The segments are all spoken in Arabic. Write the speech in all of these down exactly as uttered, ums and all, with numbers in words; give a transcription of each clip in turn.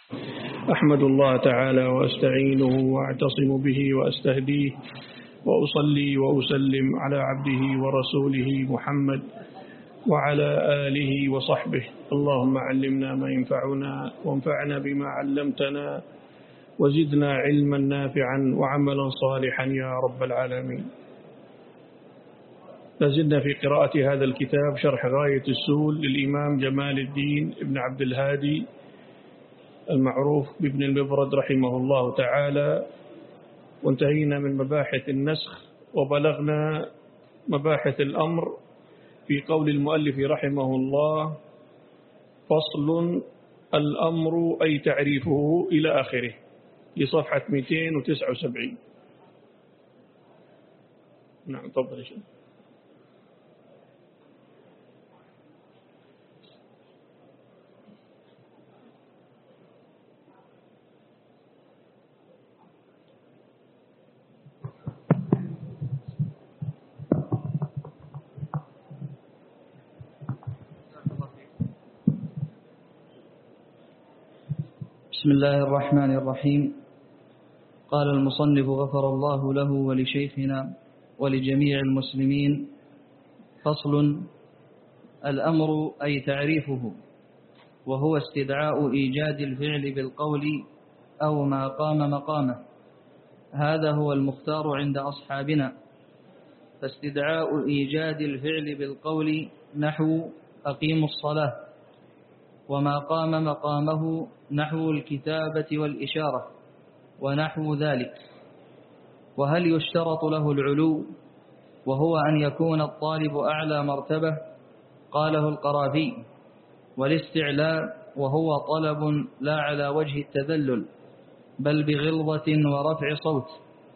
أحمد الله تعالى وأستعينه وأعتصم به وأستهديه وأصلي وأسلم على عبده ورسوله محمد وعلى آله وصحبه. اللهم علمنا ما ينفعنا وانفعنا بما علمتنا وزدنا علما نافعا وعملا صالحا يا رب العالمين. لازلنا في قراءة هذا الكتاب شرح غاية السول للإمام جمال الدين ابن عبد الهادي المعروف بابن المبرد رحمه الله تعالى، وانتهينا من مباحث النسخ وبلغنا مباحث الأمر في قول المؤلف رحمه الله: فصل الأمر أي تعريفه إلى آخره، في صفحة مئتين وتسعة وسبعين. نعم تفضل يا شيخ. بسم الله الرحمن الرحيم. قال المصنف غفر الله له ولشيخنا ولجميع المسلمين: فصل الأمر أي تعريفه، وهو استدعاء إيجاد الفعل بالقول أو ما قام مقامه. هذا هو المختار عند أصحابنا. فاستدعاء إيجاد الفعل بالقول نحو أقيموا الصلاة، وما قام مقامه نحو الكتابة والإشارة ونحو ذلك. وهل يشترط له العلو، وهو أن يكون الطالب أعلى مرتبة؟ قاله القرافي. والاستعلاء وهو طلب لا على وجه التذلل، بل بغلظة ورفع صوت.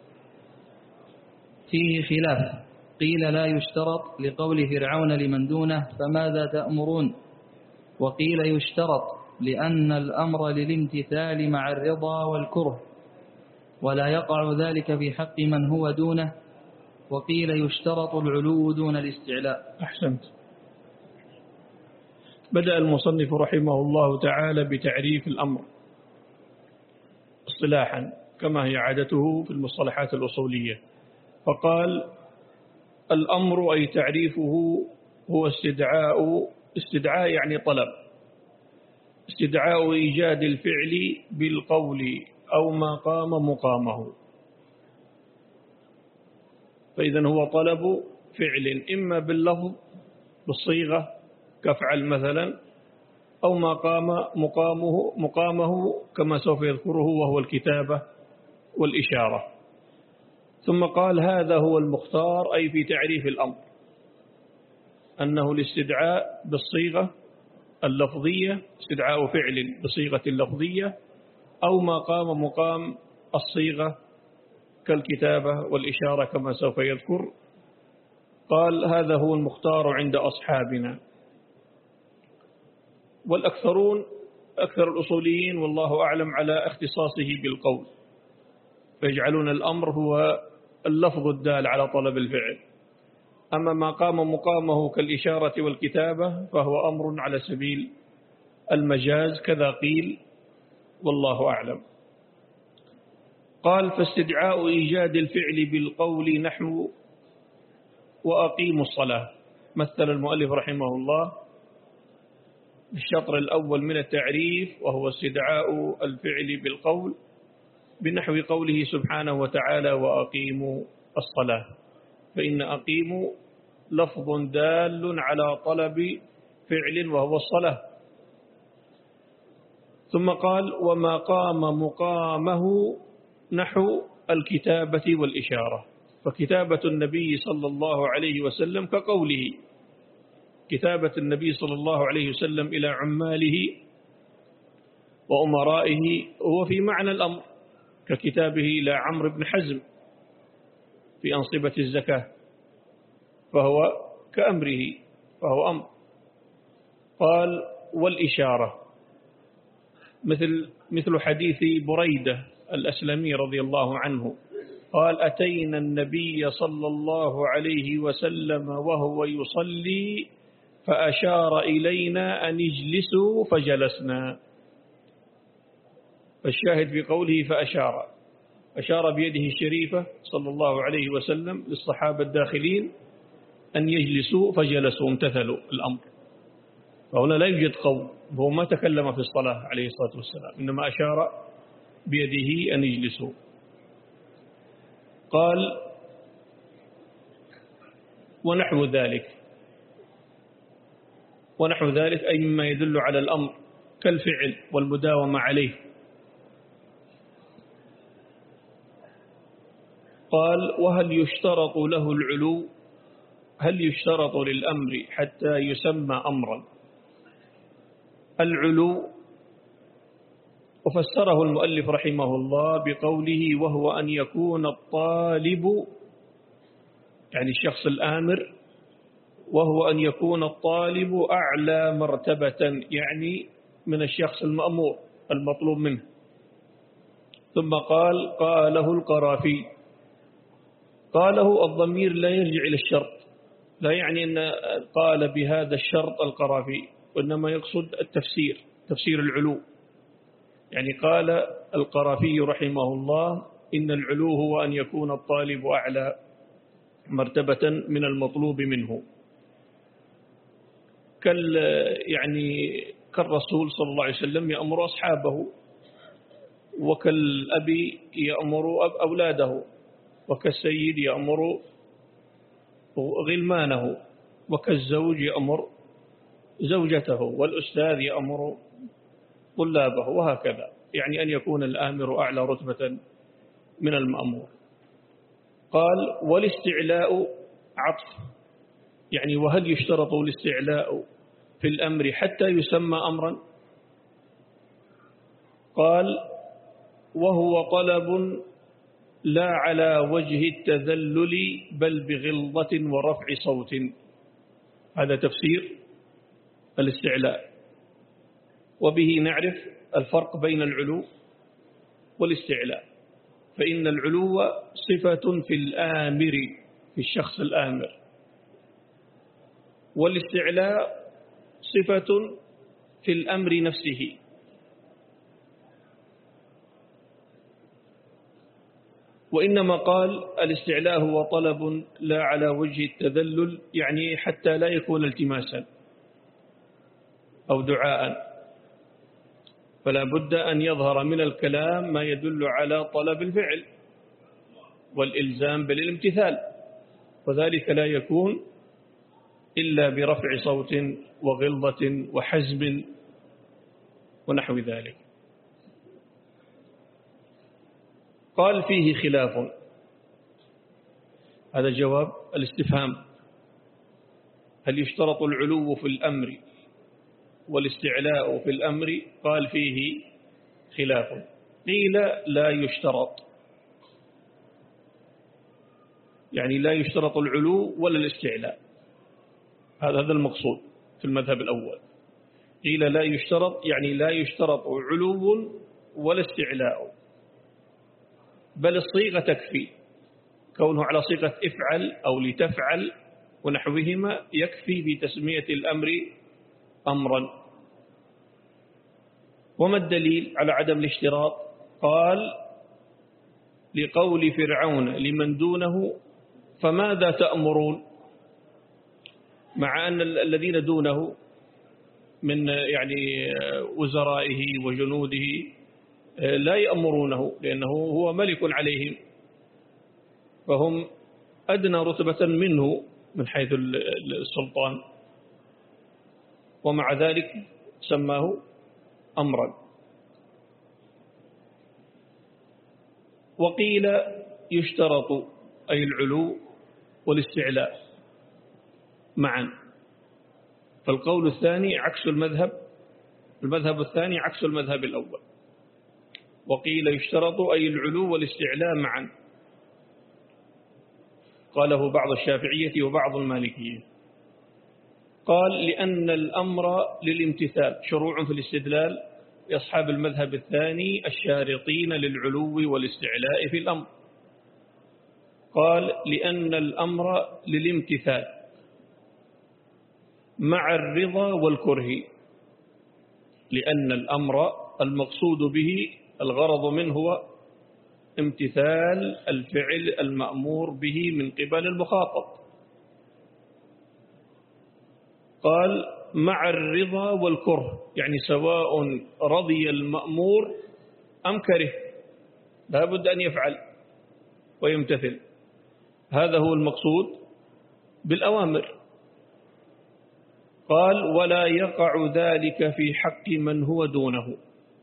فيه خلاف، قيل لا يشترط لقول فرعون لمن دونه: فماذا تأمرون؟ وقيل يشترط لأن الأمر للامتثال مع الرضا والكره، ولا يقع ذلك في حق من هو دونه. وقيل يشترط العلو دون الاستعلاء. أحسنت. بدأ المصنف رحمه الله تعالى بتعريف الأمر اصطلاحا كما هي عادته في المصطلحات الأصولية، فقال: الأمر أي تعريفه هو استدعاء استدعاء يعني طلب، استدعاء إيجاد الفعل بالقول أو ما قام مقامه. فإذا هو طلب فعل إما باللفظ بالصيغة كفعل مثلا، أو ما قام مقامه مقامه كما سوف يذكره وهو الكتابة والإشارة. ثم قال: هذا هو المختار أي في تعريف الأمر، أنه الاستدعاء بالصيغة اللفظية، استدعاء فعل بصيغة اللفظية، أو ما قام مقام الصيغة كالكتابة والإشارة كما سوف يذكر. قال: هذا هو المختار عند أصحابنا. والأكثرون أكثر الأصوليين والله أعلم على اختصاصه بالقول، فيجعلون الأمر هو اللفظ الدال على طلب الفعل، أما ما قام مقامه كالإشارة والكتابة فهو أمر على سبيل المجاز، كذا قيل والله أعلم. قال: فاستدعاء إيجاد الفعل بالقول نحو وأقيموا الصلاة. مثل المؤلف رحمه الله بالشطر الأول من التعريف، وهو استدعاء الفعل بالقول، بنحو قوله سبحانه وتعالى: وأقيموا الصلاة. فإن أقيموا لفظ دال على طلب فعل وهو الصلاة. ثم قال: وما قام مقامه نحو الكتابة والإشارة. فكتابة النبي صلى الله عليه وسلم كقوله، كتابة النبي صلى الله عليه وسلم إلى عماله وأمرائه هو في معنى الأمر، ككتابه إلى عمرو بن حزم في أنصبة الزكاة، فهو كأمره، فهو أمر. قال: والإشارة مثل مثل حديث بريدة الأسلمي رضي الله عنه قال: أتينا النبي صلى الله عليه وسلم وهو يصلي فأشار إلينا أن اجلسوا فجلسنا. الشاهد في قوله فأشار، أشار بيده الشريفة صلى الله عليه وسلم للصحابة الداخلين أن يجلسوا فجلسوا امتثلوا الأمر. فهنا لا يوجد قول، هو ما تكلم في الصلاة عليه الصلاة والسلام، إنما أشار بيده أن يجلسوا. قال ونحو ذلك، ونحو ذلك أي مما يدل على الأمر كالفعل والمداومة عليه. قال وهل يشترط له العلو؟ هل يشترط للأمر حتى يسمى أمرا؟ العلو وفسره المؤلف رحمه الله بقوله وهو أن يكون الطالب، يعني الشخص الآمر، وهو أن يكون الطالب أعلى مرتبة، يعني من الشخص المأمور المطلوب منه. ثم قال قاله القرافي. قاله الضمير لا يرجع إلى الشرط، لا يعني أن قال بهذا الشرط القرافي، وإنما يقصد التفسير، تفسير العلو. يعني قال القرافي رحمه الله إن العلو هو أن يكون الطالب أعلى مرتبة من المطلوب منه، كال يعني كالرسول صلى الله عليه وسلم يأمر أصحابه، وكالأب يأمر أولاده، وكالسيد يأمر غلمانه، وكالزوج يأمر زوجته، والأستاذ يأمر طلابه، وهكذا. يعني أن يكون الآمر أعلى رتبة من المأمور. قال والاستعلاء عطف، يعني وهل يشترط الاستعلاء في الأمر حتى يسمى أمرا؟ قال وهو طلب لا على وجه التذلل بل بغلظة ورفع صوت. هذا تفسير الاستعلاء، وبه نعرف الفرق بين العلو والاستعلاء. فإن العلو صفة في الآمر، في الشخص الآمر، والاستعلاء صفة في الأمر نفسه. وإنما قال الاستعلاء هو طلب لا على وجه التذلل، يعني حتى لا يكون التماسا أو دعاء، فلا بد أن يظهر من الكلام ما يدل على طلب الفعل والإلزام بالامتثال، وذلك لا يكون إلا برفع صوت وغلظة وحزم ونحو ذلك. قال فيه خلاف، هذا جواب الاستفهام، هل يشترط العلو في الأمر والاستعلاء في الأمر؟ قال فيه خلاف، قيل لا يشترط، يعني لا يشترط العلو ولا الاستعلاء، هذا هذا المقصود في المذهب الأول. قيل لا يشترط، يعني لا يشترط علو ولا استعلاء، بل الصيغة تكفي، كونه على صيغة افعل أو لتفعل ونحوهما يكفي بتسمية الأمر أمرا. وما الدليل على عدم الاشتراط؟ قال لقول فرعون لمن دونه فماذا تأمرون، مع أن الذين دونه من يعني وزرائه وجنوده لا يأمرونه، لأنه هو ملك عليهم، فهم أدنى رتبة منه من حيث السلطان، ومع ذلك سماه أمرا. وقيل يشترط أي العلو والاستعلاء معا، فالقول الثاني عكس المذهب، المذهب الثاني عكس المذهب الأول. وقيل يشترط أي العلو والاستعلاء معا، قاله بعض الشافعية وبعض المالكية. قال لأن الأمر للامتثال، شروع في الاستدلال لأصحاب المذهب الثاني الشارطين للعلو والاستعلاء في الأمر. قال لأن الأمر للامتثال مع الرضا والكره، لأن الأمر المقصود به الغرض منه هو امتثال الفعل المأمور به من قبل المخاطب. قال مع الرضا والكره، يعني سواء رضي المأمور أم كره لا بد أن يفعل ويمتثل. هذا هو المقصود بالأوامر. قال ولا يقع ذلك في حق من هو دونه،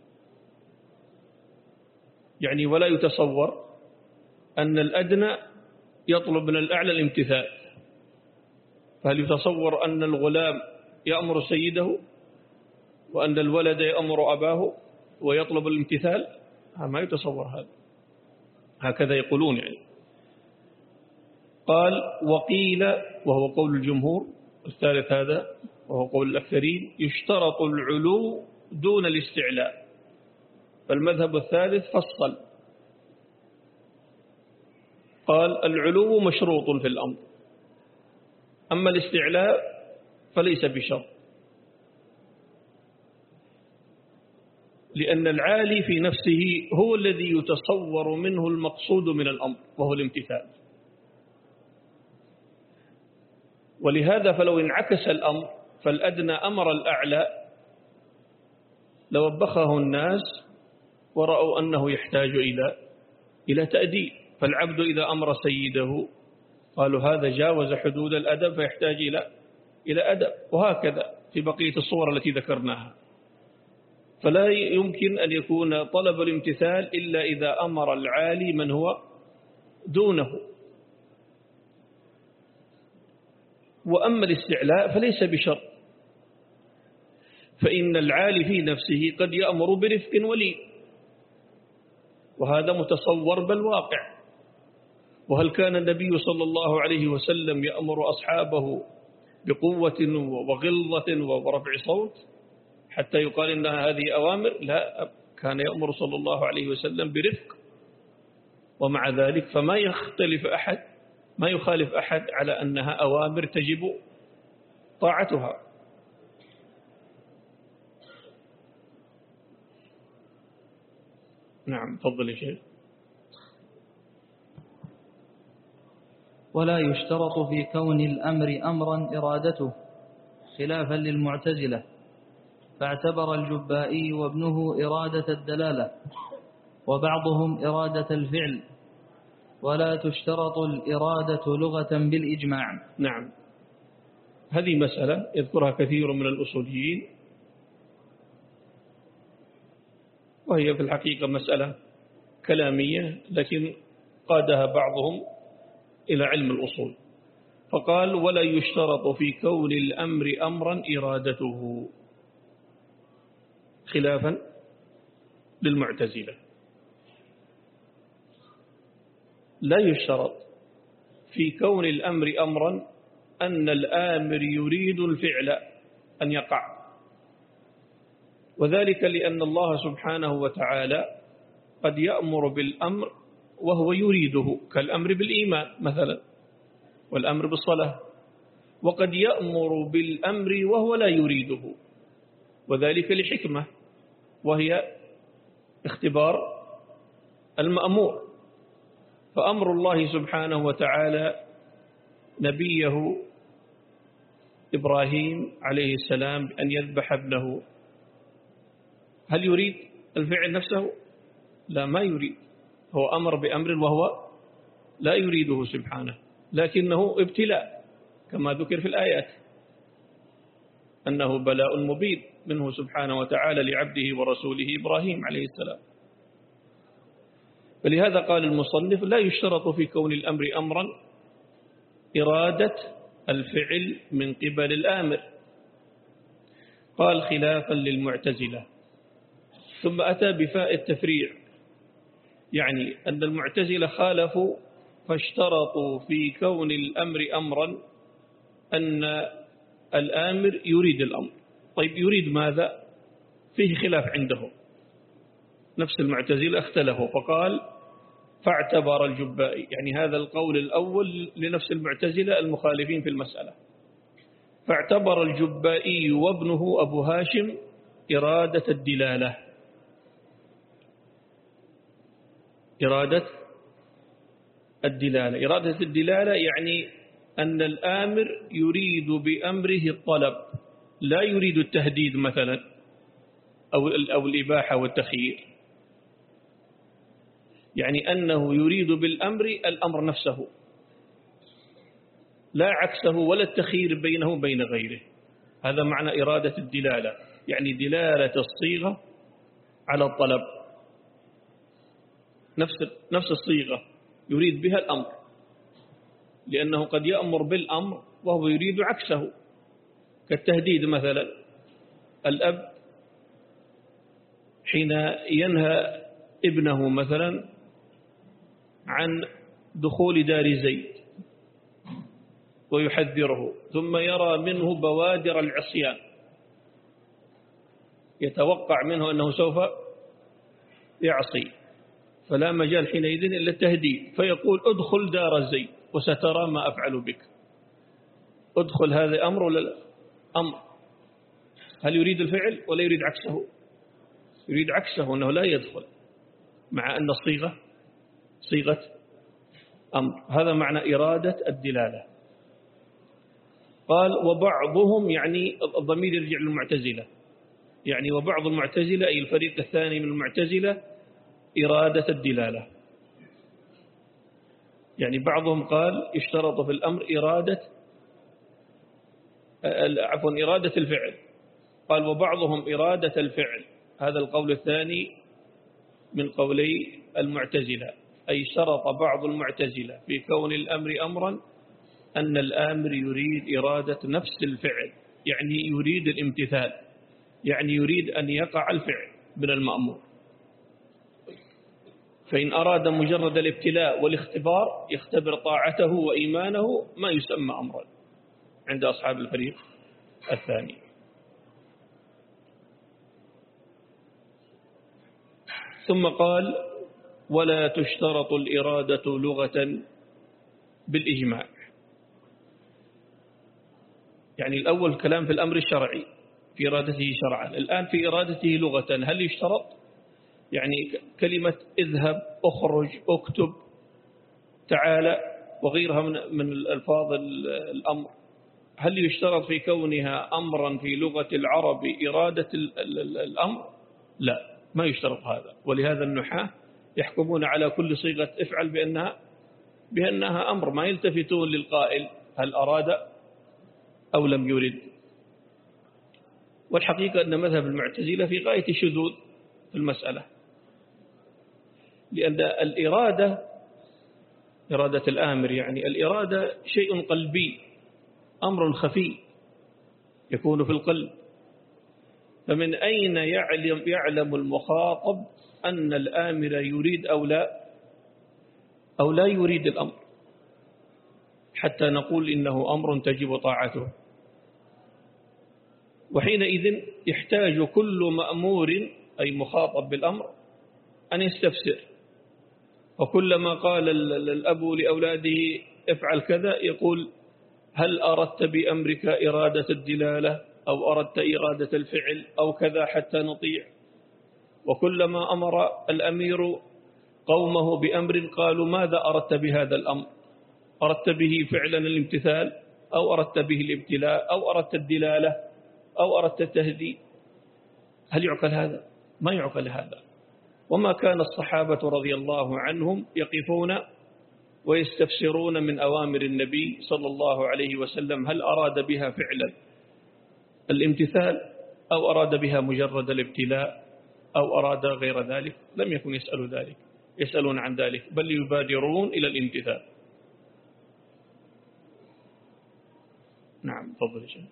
يعني ولا يتصور أن الأدنى يطلب من الأعلى الامتثال. فهل يتصور أن الغلام يأمر سيده وأن الولد يأمر أباه ويطلب الامتثال؟ ما يتصور هذا، هكذا يقولون يعني. قال وقيل، وهو قول الجمهور، الثالث هذا وهو قول الأكثرين، يشترط العلو دون الاستعلاء. فالمذهب الثالث فصل، قال العلو مشروط في الأمر، أما الاستعلاء فليس بشرط، لأن العالي في نفسه هو الذي يتصور منه المقصود من الأمر وهو الامتثال. ولهذا فلو انعكس الأمر فالأدنى أمر الأعلى لوبخه الناس ورأوا أنه يحتاج إلى إلى تأديب. فالعبد إذا أمر سيده قالوا هذا جاوز حدود الأدب فيحتاج إلى إلى أدب، وهكذا في بقية الصور التي ذكرناها. فلا يمكن أن يكون طلب الامتثال إلا إذا أمر العالي من هو دونه. وأما الاستعلاء فليس بشرط، فإن العالي في نفسه قد يأمر برفق ولين، وهذا متصور بالواقع. وهل كان النبي صلى الله عليه وسلم يأمر أصحابه بقوة وغلظة ورفع صوت حتى يقال إنها هذه أوامر؟ لا، كان يأمر صلى الله عليه وسلم برفق، ومع ذلك فما يختلف أحد ما يخالف أحد على أنها أوامر تجب طاعتها. نعم تفضل يا شيخ. ولا يشترط في كون الأمر أمرا إرادته، خلافا للمعتزلة، فاعتبر الجبائي وابنه إرادة الدلالة وبعضهم إرادة الفعل، ولا تشترط الإرادة لغة بالإجماع. نعم، هذه مسألة يذكرها كثير من الأصوليين، وهي في الحقيقة مسألة كلامية لكن قادها بعضهم إلى علم الأصول. فقال ولا يشترط في كون الأمر أمرا إرادته، خلافا للمعتزلة. لا يشترط في كون الأمر أمرا أن الآمر يريد الفعل أن يقع، وذلك لأن الله سبحانه وتعالى قد يأمر بالأمر وهو يريده، كالأمر بالإيمان مثلا والأمر بالصلاة، وقد يأمر بالأمر وهو لا يريده، وذلك لحكمة وهي اختبار المأمور. فأمر الله سبحانه وتعالى نبيه إبراهيم عليه السلام أن يذبح ابنه، هل يريد الفعل نفسه؟ لا، ما يريد، هو أمر بأمر وهو لا يريده سبحانه، لكنه ابتلاء كما ذكر في الآيات أنه بلاء مبين منه سبحانه وتعالى لعبده ورسوله إبراهيم عليه السلام. فلهذا قال المصنف لا يشترط في كون الأمر أمرا إرادة الفعل من قبل الآمر. قال خلافا للمعتزلة، ثم أتى بفاء التفريع، يعني أن المعتزلة خالفوا فاشترطوا في كون الأمر أمرا أن الآمر يريد الأمر. طيب يريد ماذا؟ فيه خلاف عندهم، نفس المعتزلة اختلفوا، فقال فاعتبر الجبائي، يعني هذا القول الأول لنفس المعتزلة المخالفين في المسألة، فاعتبر الجبائي وابنه أبو هاشم إرادة الدلالة، إرادة الدلالة. إرادة الدلالة يعني أن الآمر يريد بأمره الطلب، لا يريد التهديد مثلا أو أو الإباحة والتخيير، يعني أنه يريد بالأمر الأمر نفسه، لا عكسه ولا التخيير بينه وبين غيره. هذا معنى إرادة الدلالة، يعني دلالة الصيغة على الطلب، نفس نفس الصيغة يريد بها الأمر، لأنه قد يأمر بالأمر وهو يريد عكسه، كالتهديد مثلا. الأب حين ينهى ابنه مثلا عن دخول دار زيد ويحذره، ثم يرى منه بوادر العصيان، يتوقع منه أنه سوف يعصي، فلا مجال حينئذ إلا التهديد، فيقول ادخل دار زيد وسترى ما أفعل بك. ادخل، هذا أمر ولا لا؟ أمر. هل يريد الفعل ولا يريد عكسه؟ يريد عكسه، أنه لا يدخل، مع أن الصيغة صيغة أمر. هذا معنى إرادة الدلالة. قال وبعضهم، يعني الضمير يرجع للمعتزلة، يعني وبعض المعتزلة أي الفريق الثاني من المعتزلة إرادة الدلالة، يعني بعضهم قال اشترط في الأمر إرادة عفوا إرادة الفعل، قال وبعضهم إرادة الفعل. هذا القول الثاني من قولي المعتزلة، أي شرط بعض المعتزلة في كون الأمر أمرا أن الآمر يريد إرادة نفس الفعل، يعني يريد الامتثال، يعني يريد أن يقع الفعل من المأمور. فإن أراد مجرد الابتلاء والاختبار يختبر طاعته وإيمانه ما يسمى أمرا عند أصحاب الفريق الثاني. ثم قال ولا تشترط الإرادة لغة بالإجماع. يعني الأول كلام في الأمر الشرعي في إرادته شرعا، الآن في إرادته لغة. هل يشترط؟ يعني كلمة اذهب، اخرج، اكتب، تعالى وغيرها من من الألفاظ الأمر، هل يشترط في كونها أمرا في لغة العرب إرادة الأمر؟ لا، ما يشترط هذا. ولهذا النحاة يحكمون على كل صيغة افعل بأنها بأنها أمر، ما يلتفتون للقائل هل أراد أو لم يرد. والحقيقة أن مذهب المعتزلة في غاية الشذوذ في المسألة، لأن الإرادة إرادة الآمر، يعني الإرادة شيء قلبي، أمر خفي يكون في القلب، فمن أين يعلم, يعلم المخاطب أن الآمر يريد أو لا أو لا يريد الأمر حتى نقول إنه أمر تجب طاعته؟ وحينئذ يحتاج كل مأمور أي مخاطب بالأمر أن يستفسر، وكلما قال الأب لأولاده افعل كذا يقول هل أردت بأمرك إرادة الدلالة أو أردت إرادة الفعل أو كذا حتى نطيع. وكلما أمر الأمير قومه بأمر قالوا ماذا أردت بهذا الأمر؟ أردت به فعلا الامتثال أو أردت به الابتلاء أو أردت الدلالة أو أردت التهديد؟ هل يعقل هذا؟ ما يعقل هذا. وما كان الصحابة رضي الله عنهم يقفون ويستفسرون من أوامر النبي صلى الله عليه وسلم هل أراد بها فعلا الامتثال أو أراد بها مجرد الابتلاء أو أراد غير ذلك. لم يكن يسألوا ذلك يسألون عن ذلك، بل يبادرون إلى الامتثال. نعم تفضل شيخ.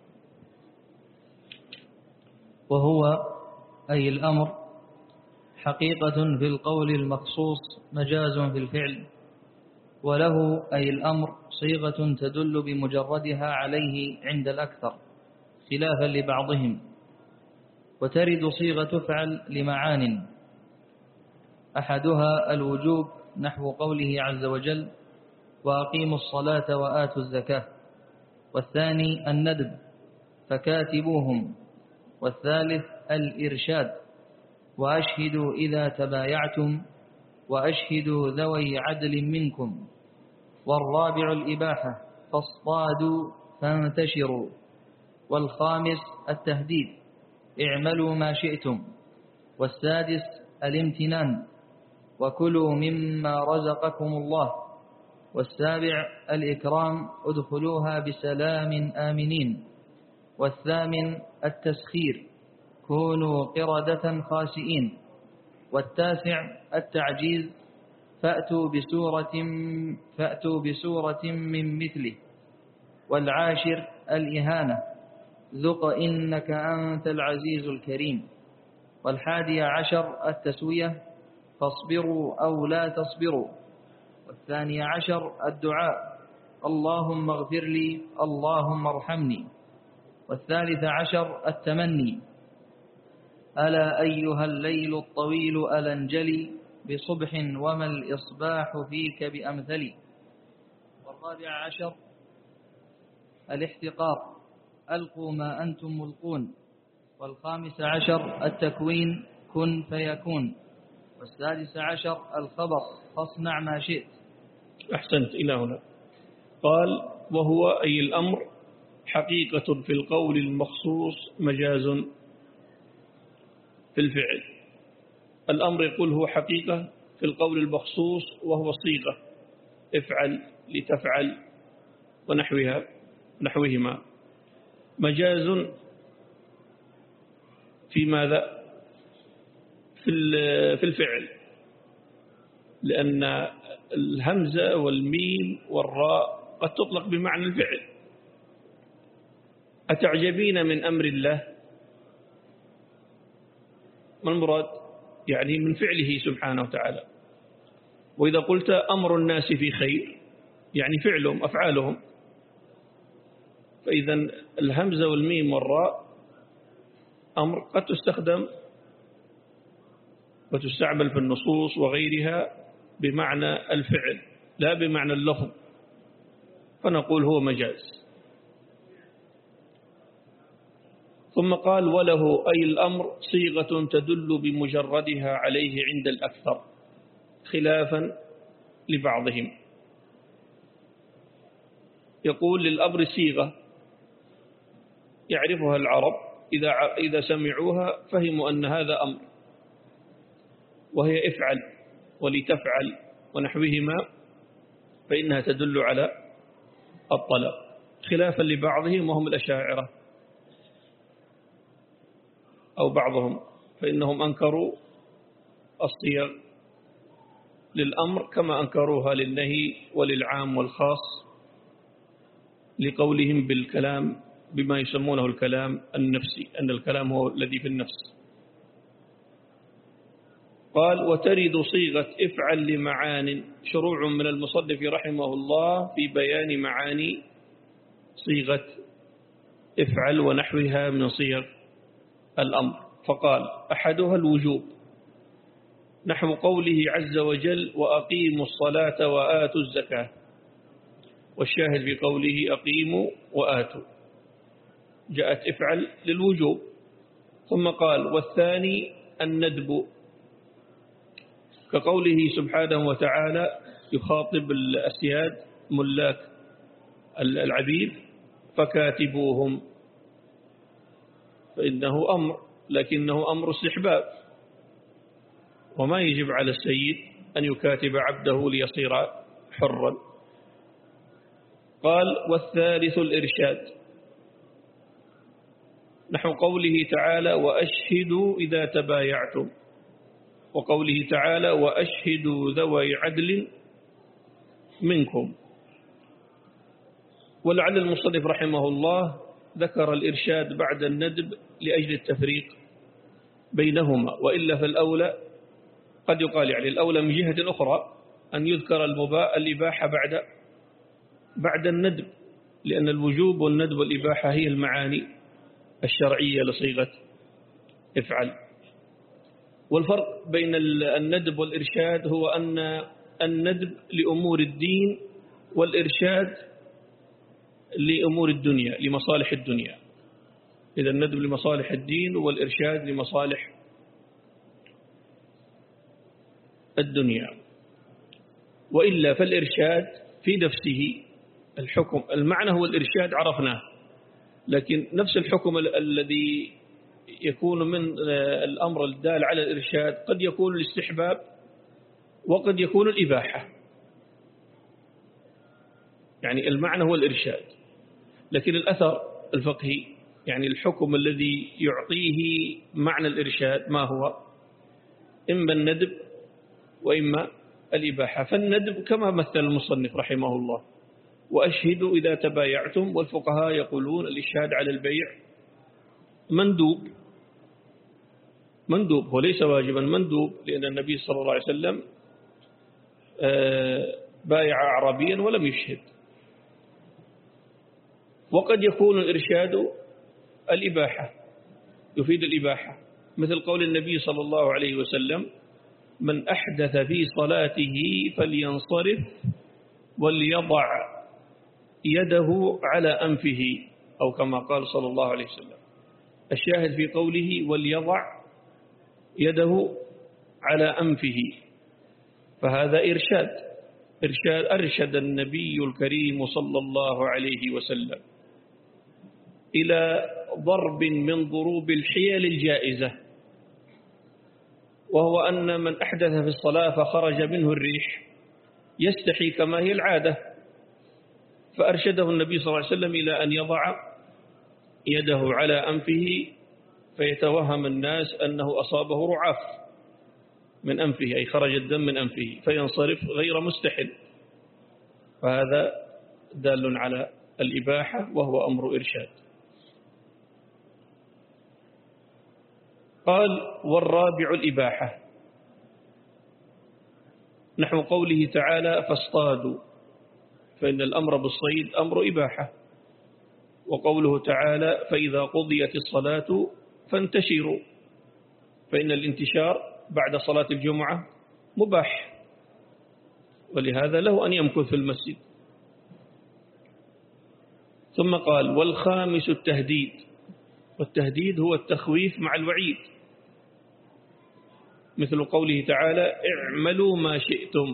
وهو أي الأمر حقيقة في القول المخصوص مجاز في الفعل، وله أي الأمر صيغة تدل بمجردها عليه عند الأكثر خلافا لبعضهم. وترد صيغة تفعل لمعان، أحدها الوجوب نحو قوله عز وجل وأقيموا الصلاة وآتوا الزكاة، والثاني الندب فكاتبوهم، والثالث الإرشاد وأشهدوا إذا تبايعتم، وأشهدوا ذوي عدل منكم. والرابع الإباحة فاصطادوا فانتشروا. والخامس التهديد اعملوا ما شئتم. والسادس الامتنان وكلوا مما رزقكم الله. والسابع الإكرام ادخلوها بسلام آمنين. والثامن التسخير كونوا قردة خاسئين. والتاسع التعجيز فأتوا بسورة, فأتوا بسورة من مثله. والعاشر الإهانة ذق إنك أنت العزيز الكريم. والحادي عشر التسوية فاصبروا أو لا تصبروا. والثاني عشر الدعاء اللهم اغفر لي اللهم ارحمني. والثالث عشر التمني ألا أيها الليل الطويل ألا انجلي بصبح وما الإصباح فيك بأمثلي. والرابع عشر الاحتقار ألقوا ما أنتم ملقون. والخامس عشر التكوين كن فيكون. والسادس عشر الخبر فاصنع ما شئت. أحسنت إلى هنا. قال وهو أي الأمر حقيقة في القول المخصوص مجاز في الفعل. الأمر يقول هو حقيقة في القول المخصوص وهو صيغة افعل لتفعل ونحوها نحوهما. مجاز في ماذا؟ في الفعل، لأن الهمزة والميم والراء قد تطلق بمعنى الفعل. أتعجبين من أمر الله؟ ما المراد؟ يعني من فعله سبحانه وتعالى. وإذا قلت أمر الناس في خير يعني فعلهم أفعالهم. فإذا الهمزة والميم والراء أمر قد تستخدم وتستعمل في النصوص وغيرها بمعنى الفعل لا بمعنى اللفظ، فنقول هو مجاز. ثم قال وله أي الأمر صيغة تدل بمجردها عليه عند الأكثر خلافا لبعضهم. يقول للأمر صيغة يعرفها العرب إذا إذا سمعوها فهموا أن هذا أمر، وهي افعل ولتفعل ونحوهما، فإنها تدل على الطلب خلافا لبعضهم وهم الأشاعرة أو بعضهم، فإنهم أنكروا الصيغ للأمر كما أنكروها للنهي وللعام والخاص لقولهم بالكلام بما يسمونه الكلام النفسي، أن الكلام هو الذي في النفس. قال وترد صيغة افعل لمعان شروع من المصنف رحمه الله في بيان معاني صيغة افعل ونحوها من صيغ الأمر. فقال أحدها الوجوب نحو قوله عز وجل وأقيموا الصلاة وآتوا الزكاة، والشاهد بقوله أقيموا وآتوا جاءت افعل للوجوب. ثم قال والثاني الندب كقوله سبحانه وتعالى يخاطب الأسياد ملاك العبيد فكاتبوهم، فإنه أمر لكنه أمر استحباب، وما يجب على السيد أن يكاتب عبده ليصير حرا. قال والثالث الإرشاد نحو قوله تعالى وأشهدوا إذا تبايعتم، وقوله تعالى وأشهدوا ذوي عدل منكم. ولعل المصنف رحمه الله ذكر الإرشاد بعد الندب لأجل التفريق بينهما، وإلا فالأولى قد يقال يعني الأولى من جهة أخرى أن يذكر المباح الإباحة بعد بعد الندب، لأن الوجوب والندب والإباحة هي المعاني الشرعية لصيغة افعل. والفرق بين الندب والإرشاد هو أن الندب لأمور الدين والإرشاد لأمور الدنيا لمصالح الدنيا. إذا الندب لمصالح الدين والإرشاد لمصالح الدنيا. وإلا فالإرشاد في نفسه الحكم، المعنى هو الإرشاد عرفناه، لكن نفس الحكم الذي يكون من الأمر الدال على الإرشاد قد يكون الاستحباب وقد يكون الإباحة، يعني المعنى هو الإرشاد، لكن الأثر الفقهي يعني الحكم الذي يعطيه معنى الإرشاد ما هو؟ إما الندب وإما الإباحة. فالندب كما مثل المصنف رحمه الله: وأشهدوا إذا تبايعتم، والفقهاء يقولون الإشهاد على البيع مندوب، مندوب وليس واجبا، مندوب، لأن النبي صلى الله عليه وسلم بايع أعرابيا ولم يشهد. وقد يكون الإرشاد الإباحة، يفيد الإباحة، مثل قول النبي صلى الله عليه وسلم: من أحدث في صلاته فلينصرف وليضع يده على أنفه، أو كما قال صلى الله عليه وسلم. الشاهد في قوله وليضع يده على أنفه، فهذا إرشاد، إرشاد أرشد النبي الكريم صلى الله عليه وسلم إلى ضرب من ضروب الحيل الجائزة، وهو أن من أحدث في الصلاة فخرج منه الريح يستحي كما هي العادة، فأرشده النبي صلى الله عليه وسلم إلى أن يضع يده على أنفه فيتوهم الناس أنه أصابه رعاف من أنفه، أي خرج الدم من أنفه، فينصرف غير مستحل، فهذا دال على الإباحة وهو أمر إرشاد. قال: والرابع الإباحة، نحو قوله تعالى: فاصطادوا، فإن الأمر بالصيد أمر إباحة. وقوله تعالى: فإذا قضيت الصلاة فانتشروا، فإن الانتشار بعد صلاة الجمعة مباح، ولهذا له أن يمكث في المسجد. ثم قال: والخامس التهديد، والتهديد هو التخويف مع الوعيد، مثل قوله تعالى: اعملوا ما شئتم.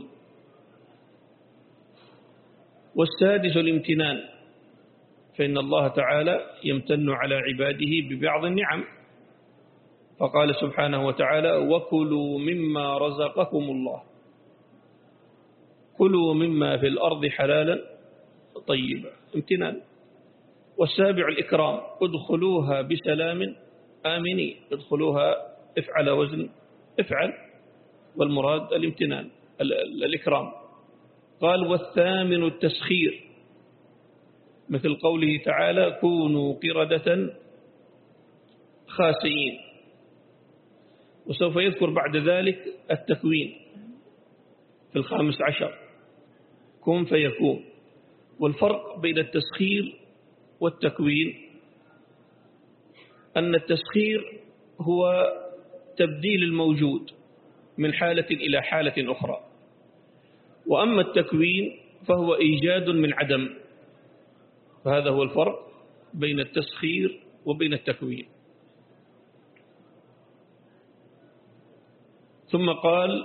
والسادس الامتنان، فإن الله تعالى يمتن على عباده ببعض النعم، فقال سبحانه وتعالى: وكلوا مما رزقكم الله، كلوا مما في الأرض حلالا طيبا، امتنان. والسابع الإكرام، ادخلوها بسلام آمنين، ادخلوها افعل وزن افعل، والمراد الامتنان الإكرام. قال: والثامن التسخير، مثل قوله تعالى: كونوا قردة خاسئين. وسوف يذكر بعد ذلك التكوين في الخامس عشر، كن فيكون. والفرق بين التسخير والتكوين أن التسخير هو تبديل الموجود من حالة إلى حالة أخرى، وأما التكوين فهو إيجاد من عدم، فهذا هو الفرق بين التسخير وبين التكوين. ثم قال: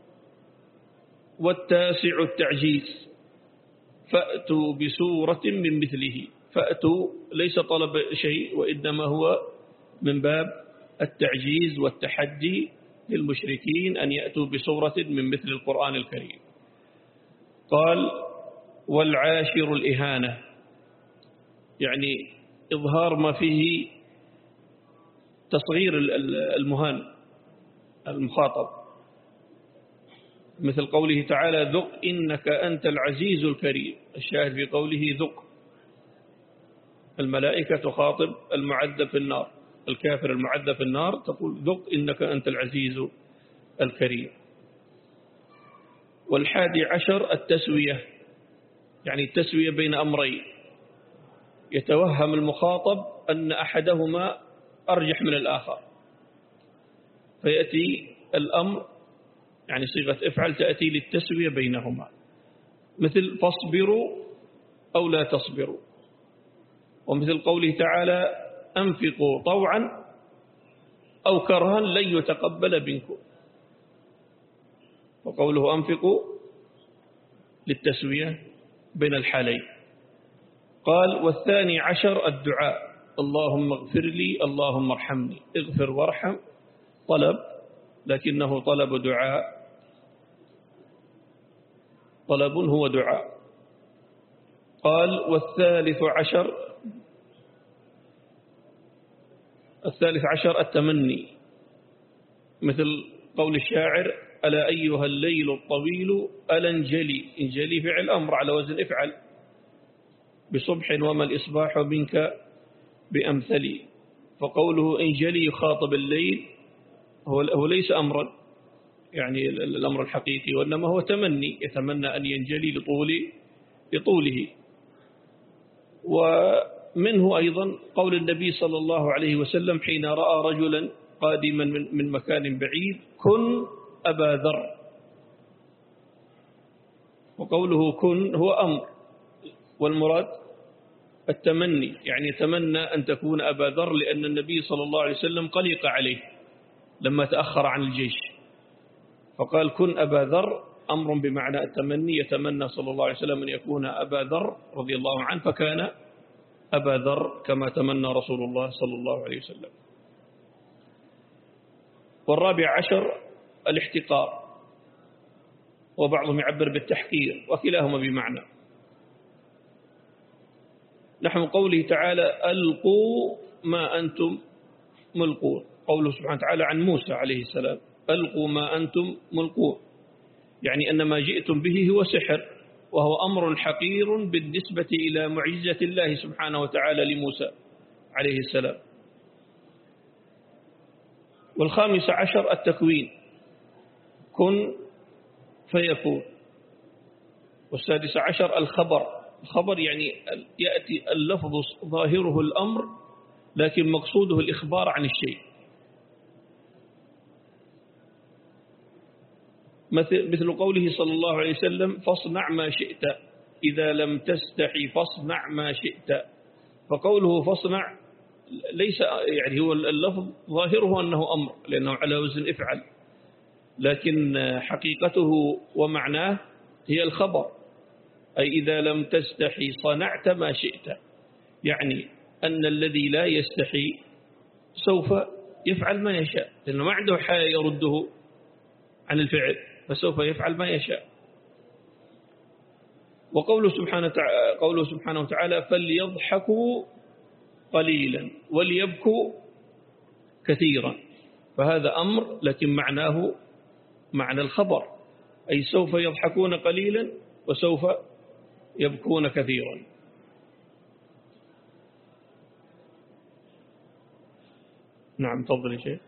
والتاسع التعجيز، فأتوا بسورة من مثله. فأتوا ليس طلب شيء، وإنما هو من باب التعجيز والتحدي للمشركين أن يأتوا بسورة من مثل القرآن الكريم. قال: والعاشر الإهانة، يعني إظهار ما فيه تصغير المهان المخاطب، مثل قوله تعالى: ذق إنك أنت العزيز الكريم. الشاهد في قوله ذق، الملائكة تخاطب المعذب في النار، الكافر المعذب في النار تقول: ذق إنك أنت العزيز الكريم. والحادي عشر التسوية، يعني التسوية بين أمرين، يتوهم المخاطب أن أحدهما أرجح من الآخر، فيأتي الأمر يعني صيغة افعل تأتي للتسوية بينهما، مثل فاصبروا أو لا تصبروا. ومثل قوله تعالى: أنفقوا طوعا أو كرها لن يتقبل منكم. وقوله أنفقوا للتسوية بين الحالين. قال والثاني عشر الدعاء اللهم اغفر لي اللهم ارحمني. اغفر وارحم طلب، لكنه طلب دعاء، طلب هو دعاء. قال والثالث عشر الثالث عشر التمني، مثل قول الشاعر ألا أيها الليل الطويل ألا انجلي. انجلي فعل أمر على وزن افعل، بصبح وما الإصباح منك بأمثلي. فقوله انجلي يخاطب الليل هو ليس أمرا يعني الأمر الحقيقي، وإنما هو تمني، يتمنى أن ينجلي لطول لطوله. ومنه أيضا قول النبي صلى الله عليه وسلم حين رأى رجلا قادما من مكان بعيد كن أبا ذر. وقوله كن هو أمر، والمراد التمني، يعني يتمنى أن تكون أبا ذر، لأن النبي صلى الله عليه وسلم قلق عليه لما تأخر عن الجيش، فقال كن أبا ذر، أمر بمعنى التمني، يتمنى صلى الله عليه وسلم أن يكون أبا ذر رضي الله عنه، فكان أبا ذر كما تمنى رسول الله صلى الله عليه وسلم. والرابع عشر الاحتقار، وبعضهم يعبر بالتحقير، وكلاهما بمعنى نحو قوله تعالى ألقوا ما أنتم ملقون. قوله سبحانه وتعالى عن موسى عليه السلام ألقوا ما أنتم ملقون، يعني أن ما جئتم به هو سحر، وهو أمر حقير بالنسبة إلى معجزة الله سبحانه وتعالى لموسى عليه السلام. والخامس عشر التكوين، كن فيكون. والسادس عشر الخبر، الخبر يعني يأتي اللفظ ظاهره الأمر لكن مقصوده الإخبار عن الشيء، مثل قوله صلى الله عليه وسلم فاصنع ما شئت إذا لم تستحي فاصنع ما شئت. فقوله فاصنع ليس يعني هو اللفظ ظاهره أنه أمر لأنه على وزن افعل، لكن حقيقته ومعناه هي الخبر، أي إذا لم تستحي صنعت ما شئت، يعني أن الذي لا يستحي سوف يفعل ما يشاء، لأنه ما عنده حاجة يرده عن الفعل، فسوف يفعل ما يشاء. وقوله سبحانه قوله سبحانه وتعالى فليضحكوا قليلا وليبكوا كثيرا، فهذا أمر لكن معناه معنى الخبر، أي سوف يضحكون قليلا وسوف يبكون كثيرا. نعم تفضل شيء.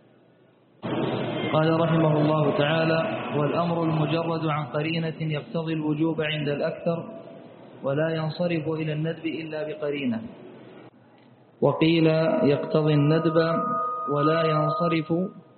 قال رحمه الله تعالى والأمر المجرد عن قرينة يقتضي الوجوب عند الأكثر ولا ينصرف إلى الندب إلا بقرينة. وقيل يقتضي الندب ولا ينصرف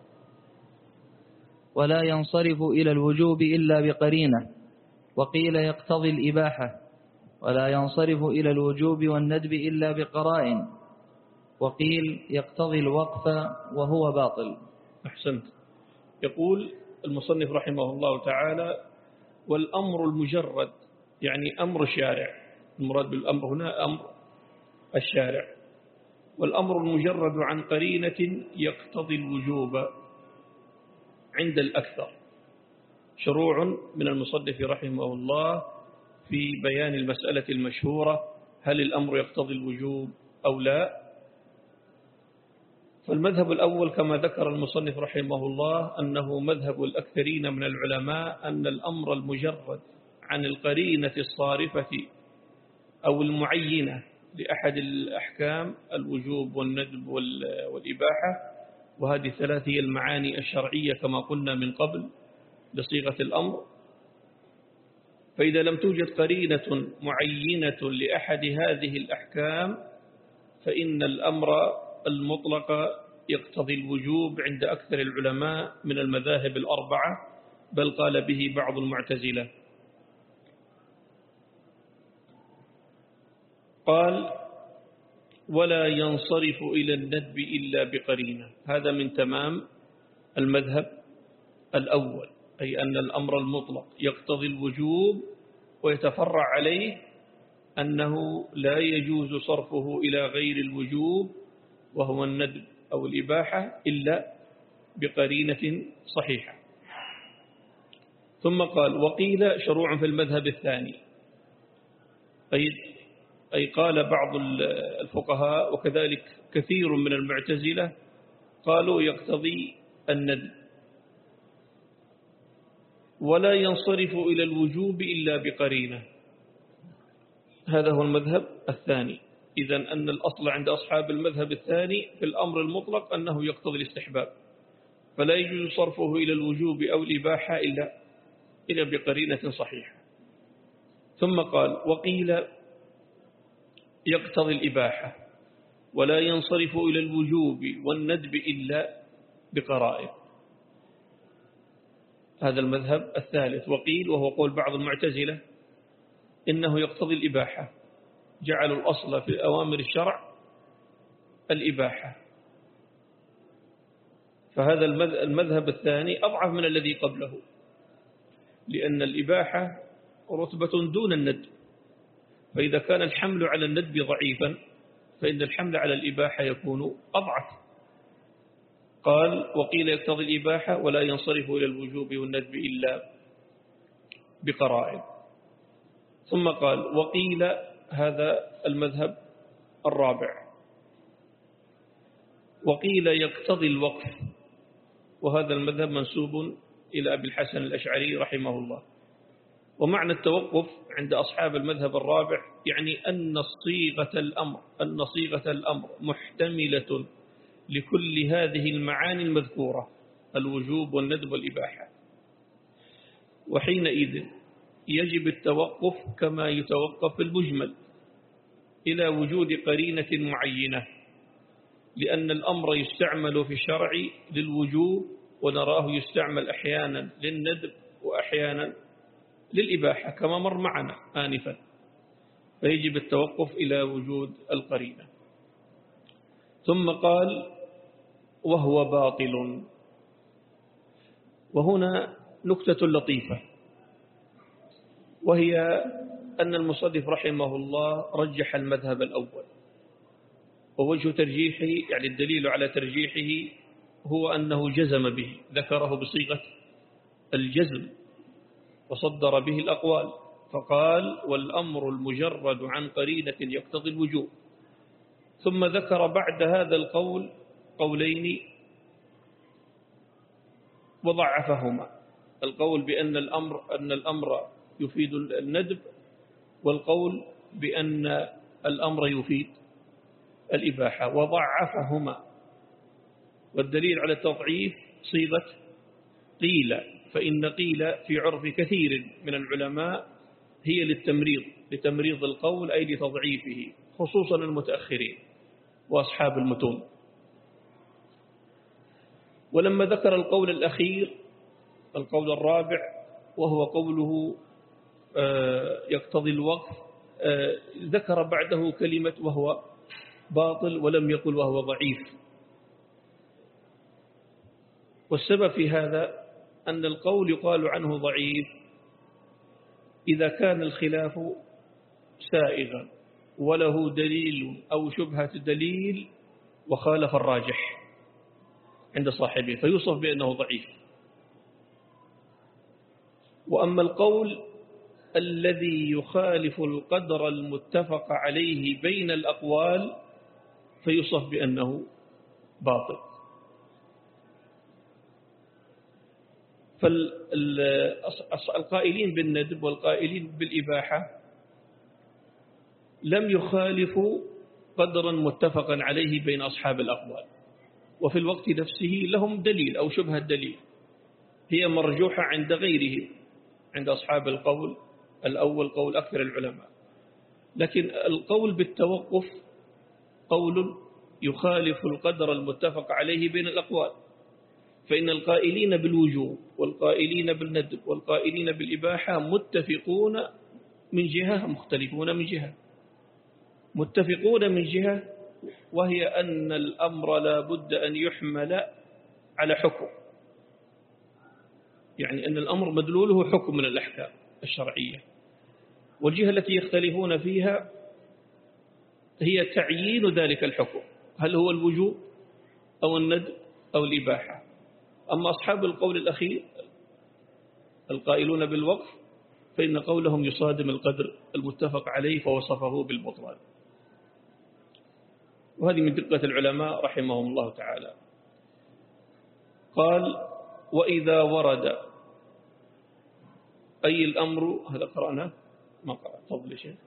ولا ينصرف إلى الوجوب إلا بقرينة. وقيل يقتضي الإباحة ولا ينصرف إلى الوجوب والندب إلا بقرائن. وقيل يقتضي الوقف وهو باطل. أحسنت. يقول المصنف رحمه الله تعالى والأمر المجرد يعني أمر الشارع، المراد بالأمر هنا أمر الشارع. والأمر المجرد عن قرينة يقتضي الوجوب عند الأكثر. شروع من المصنف رحمه الله في بيان المسألة المشهورة هل الأمر يقتضي الوجوب أو لا. فالمذهب الأول كما ذكر المصنف رحمه الله أنه مذهب الأكثرين من العلماء أن الأمر المجرد عن القرينة الصارفة أو المعينة لأحد الأحكام الوجوب والندب والإباحة، وهذه الثلاث هي المعاني الشرعية كما قلنا من قبل بصيغة الأمر. فإذا لم توجد قرينة معينة لأحد هذه الأحكام فإن الأمر المطلق يقتضي الوجوب عند أكثر العلماء من المذاهب الأربعة، بل قال به بعض المعتزلة. قال ولا ينصرف إلى الندب إلا بقرينة، هذا من تمام المذهب الأول، أي أن الأمر المطلق يقتضي الوجوب ويتفرع عليه أنه لا يجوز صرفه إلى غير الوجوب وهو الندب أو الإباحة إلا بقرينة صحيحة. ثم قال وقيل شروع في المذهب الثاني، أي, أي قال بعض الفقهاء وكذلك كثير من المعتزلة قالوا يقتضي الندب ولا ينصرف إلى الوجوب إلا بقرينة. هذا هو المذهب الثاني. إذن أن الأصل عند أصحاب المذهب الثاني في الأمر المطلق أنه يقتضي الاستحباب، فلا يجوز صرفه إلى الوجوب أو الإباحة إلا إلا بقرينة صحيحة. ثم قال وقيل يقتضي الإباحة ولا ينصرف إلى الوجوب والندب إلا بقرائن. هذا المذهب الثالث. وقيل وهو قول بعض المعتزلة إنه يقتضي الإباحة، جعلوا الأصل في أوامر الشرع الإباحة، فهذا المذهب الثاني أضعف من الذي قبله، لأن الإباحة رتبة دون الندب، فإذا كان الحمل على الندب ضعيفا فإن الحمل على الإباحة يكون أضعف. قال وقيل يقتضي الإباحة ولا ينصرف إلى الوجوب والندب إلا بقرائن. ثم قال وقيل هذا المذهب الرابع وقيل يقتضي الوقف، وهذا المذهب منسوب إلى أبي الحسن الأشعري رحمه الله. ومعنى التوقف عند أصحاب المذهب الرابع يعني أن صيغة الأمر أن صيغة الأمر محتملة لكل هذه المعاني المذكورة الوجوب والندب والإباحة، وحينئذ يجب التوقف كما يتوقف المجمل إلى وجود قرينة معينة، لأن الأمر يستعمل في الشرع للوجوب ونراه يستعمل أحيانا للندب وأحيانا للإباحة كما مر معنا آنفا، فيجب التوقف إلى وجود القرينة. ثم قال وهو باطل. وهنا نكتة لطيفة، وهي أن المصنف رحمه الله رجح المذهب الأول، ووجه ترجيحه يعني الدليل على ترجيحه هو أنه جزم به، ذكره بصيغة الجزم وصدر به الأقوال، فقال والأمر المجرد عن قرينة يقتضي الوجوب. ثم ذكر بعد هذا القول قولين وضعفهما، القول بأن الأمر أن الأمر يفيد الندب، والقول بأن الأمر يفيد الإباحة، وضعفهما. والدليل على التضعيف صيغة قيل، فإن قيل في عرف كثير من العلماء هي للتمريض لتمريض القول أي لتضعيفه، خصوصا المتأخرين وأصحاب المتون. ولما ذكر القول الأخير القول الرابع وهو قوله يقتضي الوقف، ذكر بعده كلمة وهو باطل ولم يقل وهو ضعيف. والسبب في هذا أن القول يقال عنه ضعيف إذا كان الخلاف سائغا وله دليل أو شبهة دليل وخالف الراجح عند صاحبه فيوصف بأنه ضعيف. وأما القول الذي يخالف القدر المتفق عليه بين الأقوال فيوصف بأنه باطل. فالقائلين بالندب والقائلين بالإباحة لم يخالفوا قدرا متفقا عليه بين أصحاب الأقوال، وفي الوقت نفسه لهم دليل أو شبه الدليل هي مرجوحة عند غيره، عند أصحاب القول الأول قول أكثر العلماء. لكن القول بالتوقف قول يخالف القدر المتفق عليه بين الأقوال، فإن القائلين بالوجوب والقائلين بالندب والقائلين بالإباحة متفقون من جهة مختلفون من جهة. متفقون من جهة وهي أن الأمر لا بد أن يحمل على حكم، يعني أن الأمر مدلوله حكم من الأحكام الشرعية، والجهة التي يختلفون فيها هي تعيين ذلك الحكم، هل هو الوجوب أو الندب أو الإباحة. أما أصحاب القول الأخير القائلون بالوقف فإن قولهم يصادم القدر المتفق عليه فوصفه بالبطلان. وهذه من دقة العلماء رحمهم الله تعالى. قال وإذا ورد أي الأمر، هذا قرأنا ما قرأ تفضل شيء.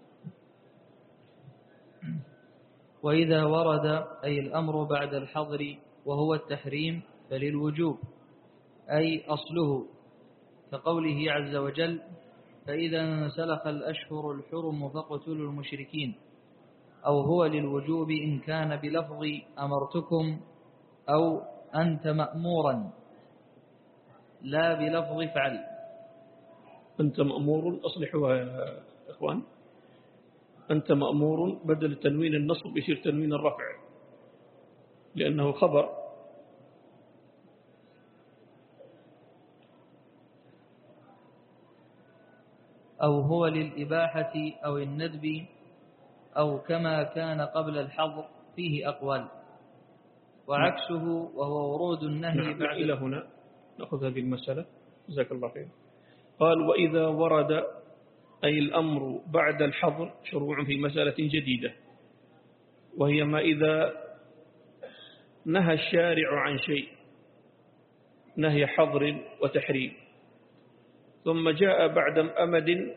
وإذا ورد أي الأمر بعد الحظر وهو التحريم فللوجوب أي أصله، كقوله عز وجل فإذا انسلخ الأشهر الحرم فاقتلوا المشركين، أو هو للوجوب إن كان بلفظ أمرتكم أو أنت مأمورا لا بلفظ فعل. أنت مأمور، أصلحوها يا إخوان، أنت مأمور بدل تنوين النصب يصير تنوين الرفع لأنه خبر. أو هو للإباحة أو الندب أو كما كان قبل الحظر فيه أقوال، وعكسه وهو ورود النهي بعد. إلى هنا نأخذ هذه المسألة جزاك الله خير. قال وإذا ورد أي الأمر بعد الحظر شروع في مسألة جديدة، وهي ما إذا نهى الشارع عن شيء نهي حظر وتحريم، ثم جاء بعد أمد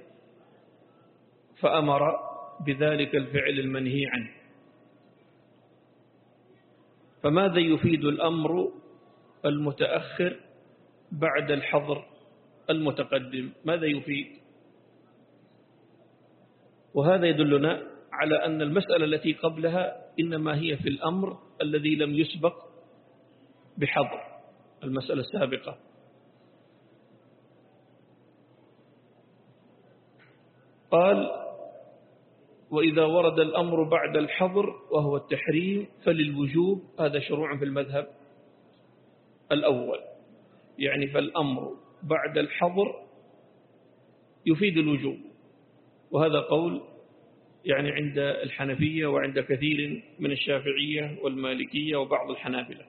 فأمر بذلك الفعل المنهي عنه، فماذا يفيد الأمر المتأخر بعد الحظر المتقدم؟ ماذا يفيد؟ وهذا يدلنا على أن المسألة التي قبلها إنما هي في الأمر الذي لم يسبق بحظر، المسألة السابقة. قال وإذا ورد الأمر بعد الحظر وهو التحريم فللوجوب، هذا شروع في المذهب الأول، يعني فالأمر بعد الحظر يفيد الوجوب، وهذا قول يعني عند الحنفية وعند كثير من الشافعية والمالكية وبعض الحنابلة.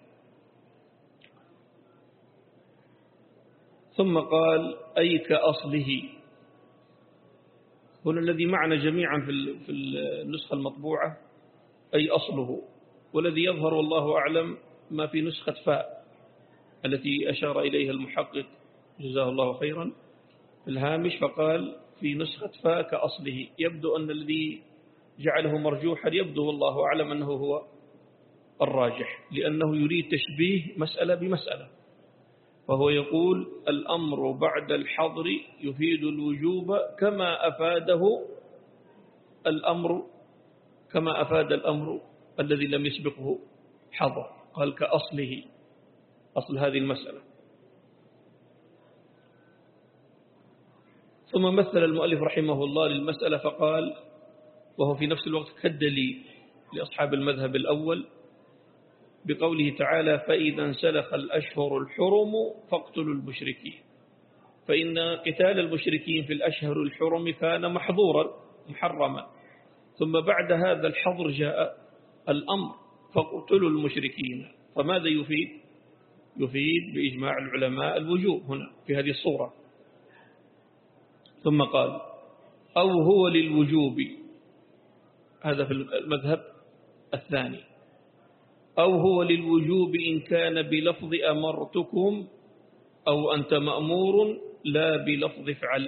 ثم قال أي كأصله، هنا الذي معنا جميعا في النسخة المطبوعة أي أصله، والذي يظهر والله أعلم ما في نسخة فاء التي أشار إليها المحقق جزاه الله خيرا في الهامش، فقال في نسخة فاء كأصله. يبدو أن الذي جعله مرجوحا يبدو والله أعلم أنه هو الراجح، لأنه يريد تشبيه مسألة بمسألة، فهو يقول الأمر بعد الحظر يفيد الوجوب كما أفاده الأمر كما أفاد الأمر الذي لم يسبقه حظر. قال كأصله، أصل هذه المسألة. ثم مثل المؤلف رحمه الله للمسألة فقال وهو في نفس الوقت كالدليل لأصحاب المذهب الأول بقوله تعالى فإذا انسلخ الأشهر الحرم فاقتلوا المشركين، فإن قتال المشركين في الأشهر الحرم كان محظورا محرما، ثم بعد هذا الحظر جاء الأمر فاقتلوا المشركين، فماذا يفيد؟ يفيد بإجماع العلماء الوجوب هنا في هذه الصورة. ثم قال أو هو للوجوب، هذا في المذهب الثاني، أو هو للوجوب إن كان بلفظ أمرتكم أو أنت مأمور لا بلفظ فعل.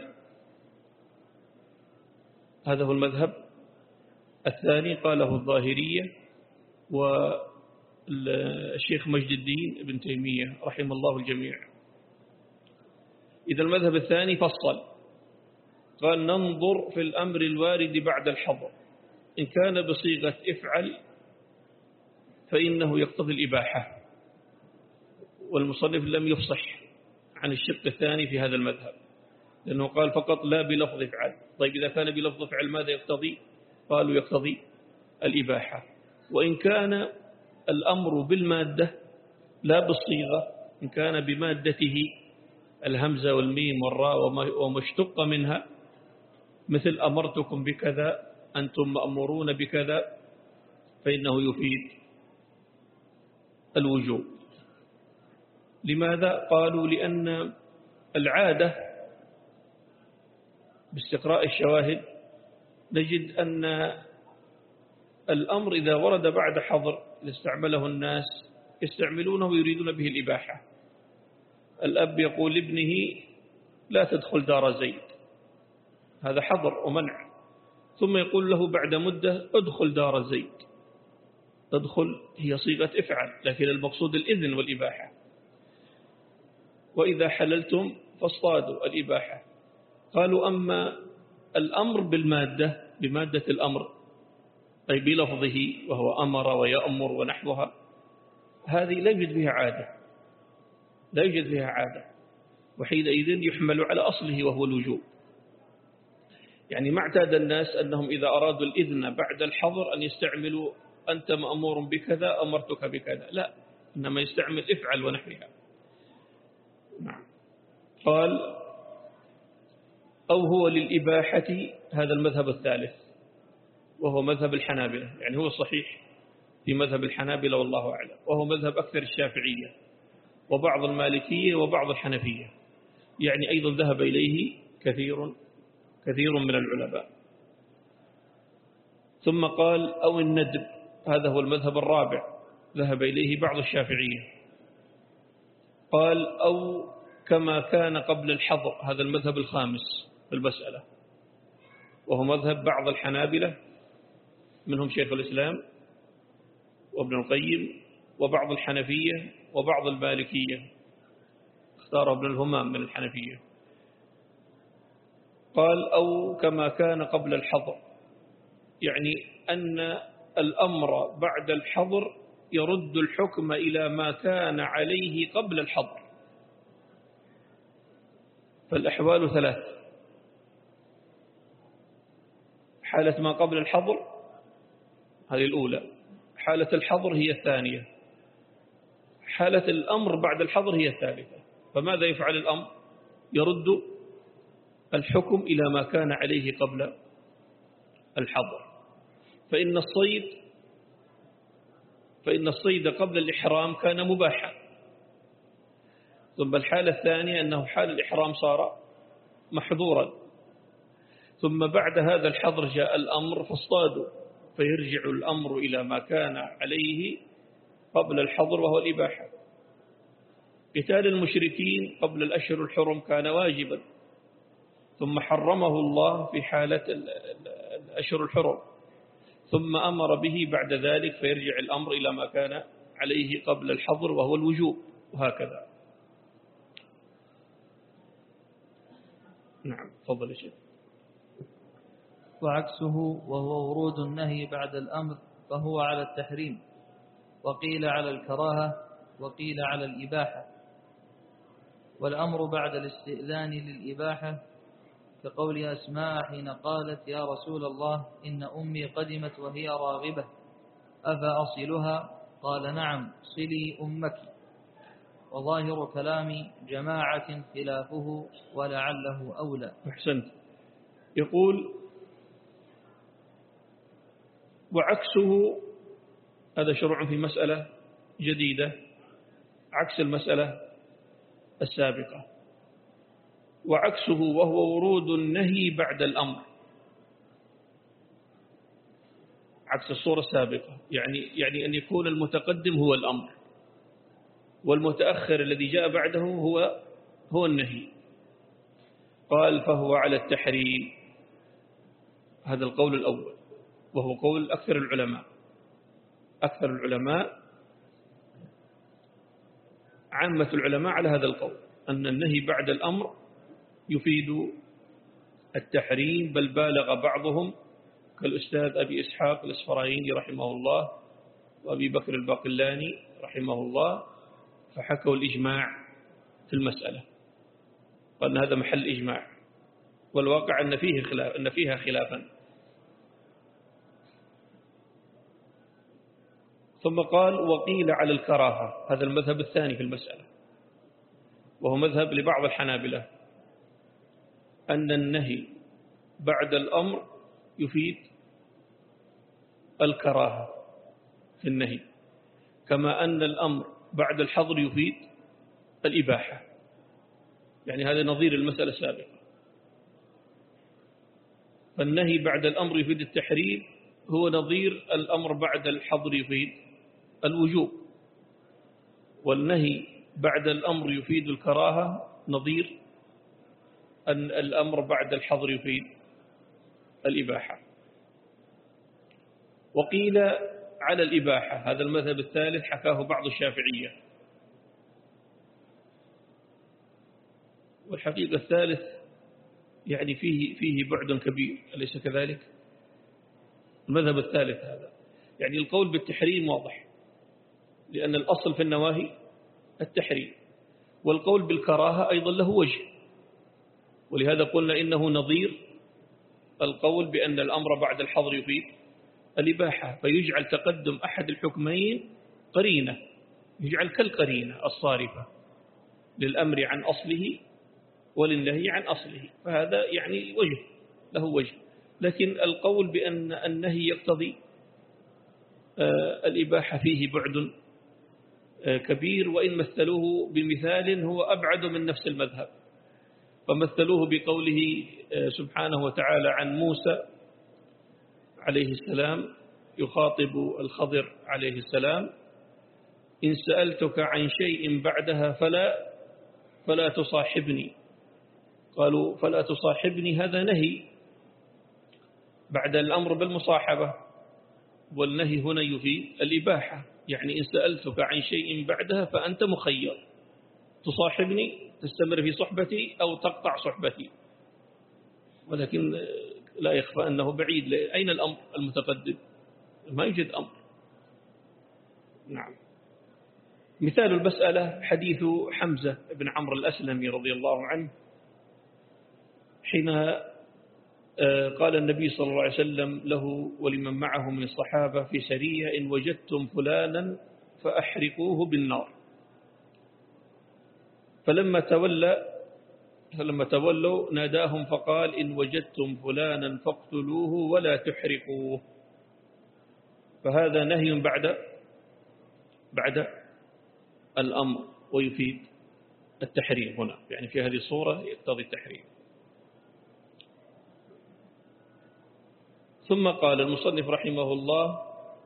هذا هو المذهب الثاني قاله الظاهرية والشيخ مجد الدين ابن تيمية رحمه الله الجميع. إذا المذهب الثاني فصل، قال ننظر في الأمر الوارد بعد الحظر، إن كان بصيغة افعل فإنه يقتضي الإباحة، والمصنف لم يفصح عن الشق الثاني في هذا المذهب، لأنه قال فقط لا بلفظ فعل. طيب إذا كان بلفظ فعل ماذا يقتضي؟ قالوا يقتضي الإباحة. وإن كان الأمر بالمادة لا بالصيغة، إن كان بمادته الهمزة والميم والراء وما اشتق منها مثل أمرتكم بكذا، أنتم مأمورون بكذا، فإنه يفيد الوجوب. لماذا؟ قالوا لأن العادة باستقراء الشواهد نجد أن الأمر إذا ورد بعد حظر استعمله الناس يستعملونه ويريدون به الإباحة. الأب يقول لابنه لا تدخل دار زيد، هذا حظر ومنع، ثم يقول له بعد مدة ادخل دار زيد. تدخل هي صيغة افعل، لكن المقصود الإذن والإباحة. وإذا حللتم فاصطادوا، الإباحة. قالوا أما الأمر بالمادة، بمادة الأمر أي بلفظه وهو أمر ويأمر ونحوها، هذه لا يوجد بها عادة، لا يوجد بها عادة، وحينئذ يحمل على أصله وهو الوجوب. يعني ما اعتاد الناس أنهم إذا أرادوا الإذن بعد الحظر أن يستعملوا أنت مأمور بكذا أمرتك بكذا، لا، إنما يستعمل افعل ونحوها. نعم. قال أو هو للإباحة، هذا المذهب الثالث وهو مذهب الحنابلة، يعني هو الصحيح في مذهب الحنابلة والله أعلم، وهو مذهب أكثر الشافعية وبعض المالكية وبعض الحنفية، يعني أيضا ذهب إليه كثير كثير من العلماء. ثم قال أو الندب، هذا هو المذهب الرابع ذهب إليه بعض الشافعية. قال أو كما كان قبل الحظر، هذا المذهب الخامس في المسألة، وهو مذهب بعض الحنابلة منهم شيخ الإسلام وابن القيم وبعض الحنفية وبعض المالكية، اختار ابن الهمام من الحنفية. قال أو كما كان قبل الحظر، يعني أن الأمر بعد الحظر يرد الحكم إلى ما كان عليه قبل الحظر. فالأحوال ثلاث: حالة ما قبل الحظر هذه الأولى، حالة الحظر هي الثانية، حالة الأمر بعد الحظر هي الثالثة. فماذا يفعل الأمر؟ يرد الحكم إلى ما كان عليه قبل الحظر. فإن الصيد فإن الصيد قبل الإحرام كان مباحا، ثم الحالة الثانية أنه حال الإحرام صار محظورا، ثم بعد هذا الحظر جاء الأمر فاصطادوا، فيرجع الأمر إلى ما كان عليه قبل الحظر وهو الإباحة. قتال المشركين قبل الأشهر الحرم كان واجبا، ثم حرمه الله في حالة الأشهر الحرم، ثم أمر به بعد ذلك، فيرجع الأمر إلى ما كان عليه قبل الحظر وهو الوجوب، وهكذا. نعم، تفضل يا شيخ. وعكسه وهو ورود النهي بعد الأمر فهو على التحريم، وقيل على الكراهة، وقيل على الإباحة. والأمر بعد الاستئذان للإباحة كقول أسماء حين قالت يا رسول الله إن أمي قدمت وهي راغبة أفأصلها؟ قال نعم صلي أمك. وظاهر كلام جماعة خلافه ولعله أولى. أحسنت. يقول وعكسه، هذا شرع في مسألة جديدة عكس المسألة السابقة. وعكسه وهو ورود النهي بعد الأمر، عكس الصورة السابقة، يعني يعني أن يكون المتقدم هو الأمر والمتأخر الذي جاء بعده هو هو النهي. قال فهو على التحريم، هذا القول الأول، وهو قول أكثر العلماء. أكثر العلماء عامة العلماء على هذا القول، أن النهي بعد الأمر يفيد التحريم، بل بالغ بعضهم كالأستاذ أبي إسحاق الإسفرايني رحمه الله وأبي بكر الباقلاني رحمه الله، فحكوا الإجماع في المسألة، قال هذا محل إجماع، والواقع أن فيه خلاف، أن فيها خلافا. ثم قال وقيل على الكراهة، هذا المذهب الثاني في المسألة، وهو مذهب لبعض الحنابلة، أن النهي بعد الأمر يفيد الكراهة في النهي، كما أن الأمر بعد الحظر يفيد الإباحة. يعني هذا نظير المسألة السابقة. فالنهي بعد الأمر يفيد التحريم هو نظير الأمر بعد الحظر يفيد الوجوب، والنهي بعد الأمر يفيد الكراهة نظير أن الأمر بعد الحظر يفيد الإباحة. وقيل على الإباحة، هذا المذهب الثالث حكاه بعض الشافعية. والحقيقة الثالث يعني فيه فيه بعد كبير، أليس كذلك؟ المذهب الثالث هذا يعني القول بالتحريم واضح، لأن الأصل في النواهي التحريم، والقول بالكراهة أيضا له وجه، ولهذا قلنا إنه نظير القول بأن الأمر بعد الحظر يفيد الإباحة، فيجعل تقدم أحد الحكمين قرينة، يجعل كالقرينة الصارفة للأمر عن أصله وللنهي عن أصله، فهذا يعني وجه له وجه. لكن القول بأن النهي يقتضي الإباحة فيه بعد كبير، وإن مثلوه بمثال هو أبعد من نفس المذهب، فمثلوه بقوله سبحانه وتعالى عن موسى عليه السلام يخاطب الخضر عليه السلام: إن سألتك عن شيء بعدها فلا فلا تصاحبني. قالوا فلا تصاحبني هذا نهي بعد الأمر بالمصاحبة، والنهي هنا يفيد الإباحة، يعني إن سألتك عن شيء بعدها فأنت مخير، تصاحبني تستمر في صحبتي أو تقطع صحبتي. ولكن لا يخفى أنه بعيد، أين الأمر المتقدم؟ ما يوجد أمر. نعم. مثال المسألة حديث حمزة بن عمرو الأسلمي رضي الله عنه، حين قال النبي صلى الله عليه وسلم له ولمن معه من الصحابة في سرية: إن وجدتم فلانا فأحرقوه بالنار. فلما تولى فلما تولوا ناداهم فقال: إن وجدتم فلانا فاقتلوه ولا تحرقوه. فهذا نهي بعد بعد الأمر ويفيد التحريم هنا، يعني في هذه الصورة يقتضي التحريم. ثم قال المصنف رحمه الله: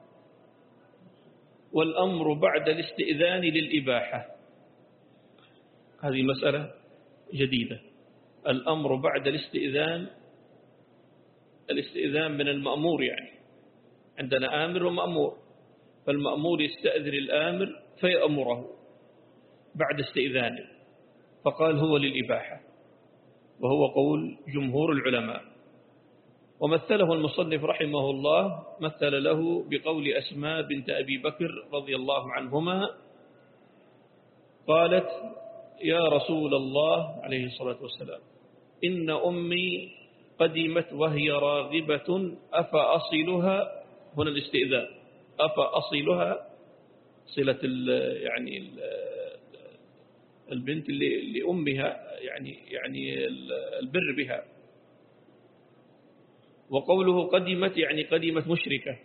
والأمر بعد الاستئذان للإباحة. هذه مسألة جديدة. الأمر بعد الاستئذان، الاستئذان من المأمور، يعني عندنا آمر ومأمور، فالمأمور يستأذن الآمر فيأمره بعد استئذانه، فقال هو للإباحة، وهو قول جمهور العلماء. ومثله المصنف رحمه الله، مثل له بقول أسماء بنت أبي بكر رضي الله عنهما، قالت: يا رسول الله عليه الصلاة والسلام، إن أمي قدمت وهي راغبة أفأصلها. هنا الاستئذان، أفأصلها صلة يعني البنت لأمها، يعني يعني البر بها. وقوله قدمت يعني قدمت مشركة،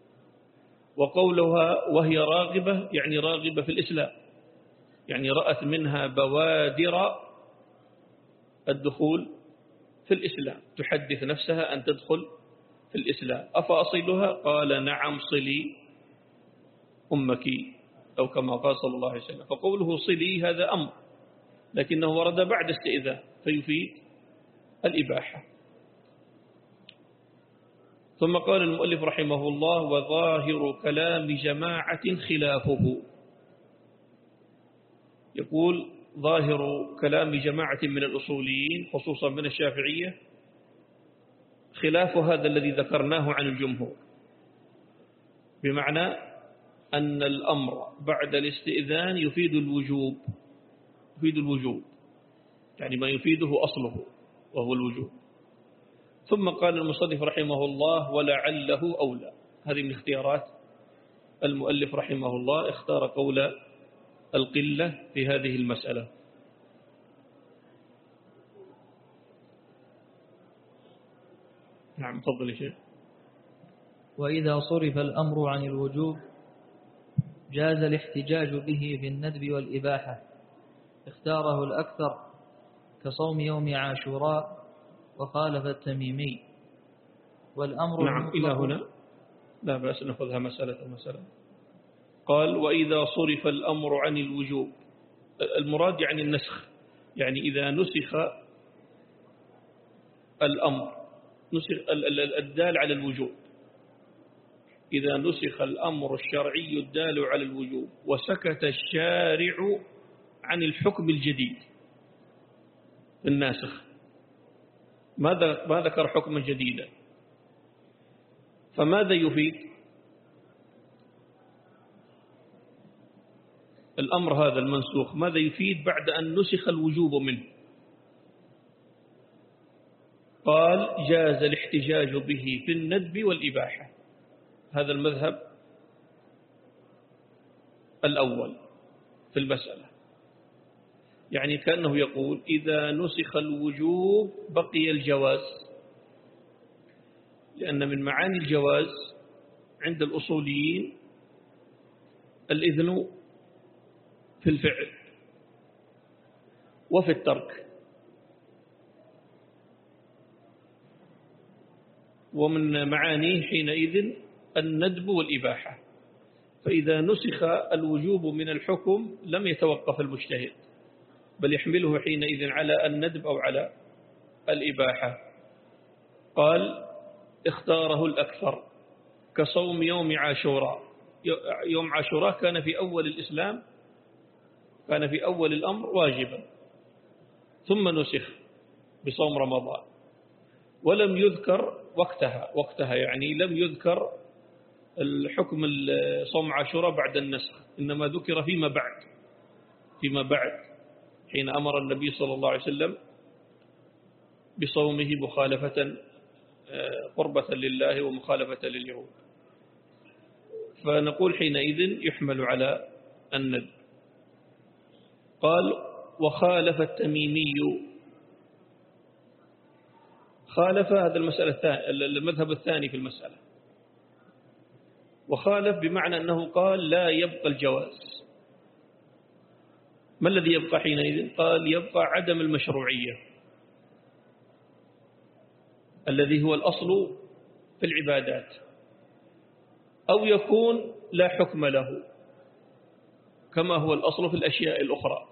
وقولها وهي راغبة يعني راغبة في الإسلام، يعني رأت منها بوادر الدخول في الإسلام، تحدث نفسها أن تدخل في الإسلام. أفأصلها؟ قال: نعم صلي أمك، أو كما قال صلى الله عليه وسلم. فقوله صلي هذا أمر، لكنه ورد بعد استئذان فيفيد الإباحة. ثم قال المؤلف رحمه الله: وظاهر كلام جماعة خلافه. يقول: ظاهر كلام جماعة من الأصوليين خصوصا من الشافعية خلاف هذا الذي ذكرناه عن الجمهور، بمعنى أن الأمر بعد الاستئذان يفيد الوجوب، يفيد الوجوب يعني ما يفيده أصله وهو الوجوب. ثم قال المصنف رحمه الله: ولعله أولى. هذه من اختيارات المؤلف رحمه الله، اختار قول القلة في هذه المسألة. نعم تفضل يا شيخ. وإذا صرف الأمر عن الوجوب جاز الاحتجاج به في الندب والإباحة، اختاره الأكثر كصوم يوم عاشوراء، وخالف التميمي. والأمر نعم إلى هنا لا بأس نأخذها مسألة مسألة. قال وإذا صرف الأمر عن الوجوب، المراد يعني النسخ، يعني إذا نسخ الأمر، نسخ الدال على الوجوب، إذا نسخ الأمر الشرعي الدال على الوجوب وسكت الشارع عن الحكم الجديد الناسخ، ما ذكر حكما جديدا، فماذا يفيد الأمر هذا المنسوخ؟ ماذا يفيد بعد أن نسخ الوجوب منه؟ قال جاز الاحتجاج به في الندب والإباحة، هذا المذهب الأول في المسألة، يعني كأنه يقول إذا نسخ الوجوب بقي الجواز، لأن من معاني الجواز عند الأصوليين الإذن في الفعل وفي الترك، ومن معانيه حينئذ الندب والإباحة. فإذا نسخ الوجوب من الحكم لم يتوقف المجتهد، بل يحمله حينئذ على الندب أو على الإباحة. قال اختاره الأكثر كصوم يوم عاشوراء. يوم عاشوراء كان في أول الإسلام، كان في أول الأمر واجبا، ثم نسخ بصوم رمضان، ولم يذكر وقتها وقتها يعني لم يذكر الحكم صوم عاشوراء بعد النسخ، إنما ذكر فيما بعد فيما بعد حين أمر النبي صلى الله عليه وسلم بصومه مخالفة قربة لله ومخالفة لليهود، فنقول حينئذ يحمل على الندب. قال وخالف التميمي، خالف هذا المسألة الثانية، المذهب الثاني في المسألة، وخالف بمعنى أنه قال لا يبقى الجواز. ما الذي يبقى حينئذ؟ قال يبقى عدم المشروعية الذي هو الأصل في العبادات، أو يكون لا حكم له كما هو الأصل في الأشياء الأخرى.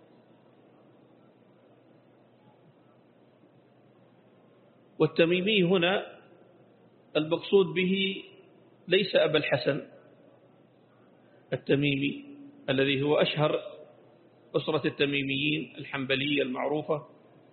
والتميمي هنا المقصود به ليس أبا الحسن التميمي الذي هو أشهر أسرة التميميين الحنبلية المعروفة،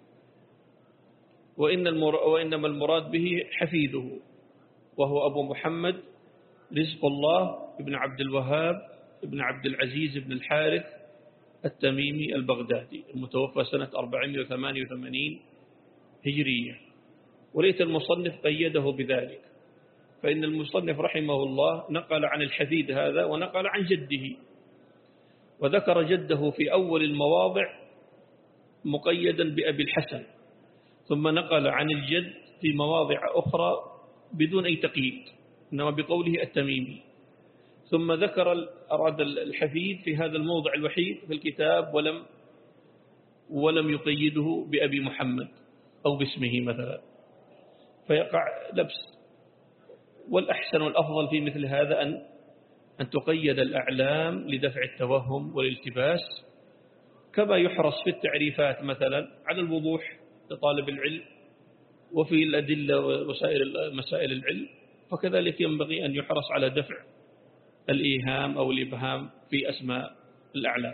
وإن وإنما المراد به حفيده، وهو أبو محمد رزق الله ابن عبد الوهاب ابن عبد العزيز بن الحارث التميمي البغدادي المتوفى سنة أربعمائة وثمانية وثمانين هجرية. وليت المصنف قيده بذلك، فإن المصنف رحمه الله نقل عن الحفيد هذا ونقل عن جده، وذكر جده في أول المواضع مقيدا بأبي الحسن، ثم نقل عن الجد في مواضع أخرى بدون أي تقييد، إنما بقوله التميمي، ثم ذكر أراد الحفيد في هذا الموضع الوحيد في الكتاب ولم ولم يقيده بأبي محمد أو باسمه مثلا، فيقع لبس. والأحسن والأفضل في مثل هذا أن أن تقيد الأعلام لدفع التوهم والالتباس، كما يحرص في التعريفات مثلا على الوضوح لطالب العلم، وفي الأدلة وسائل مسائل العلم، فكذلك ينبغي أن يحرص على دفع الإيهام أو الإبهام في أسماء الأعلام.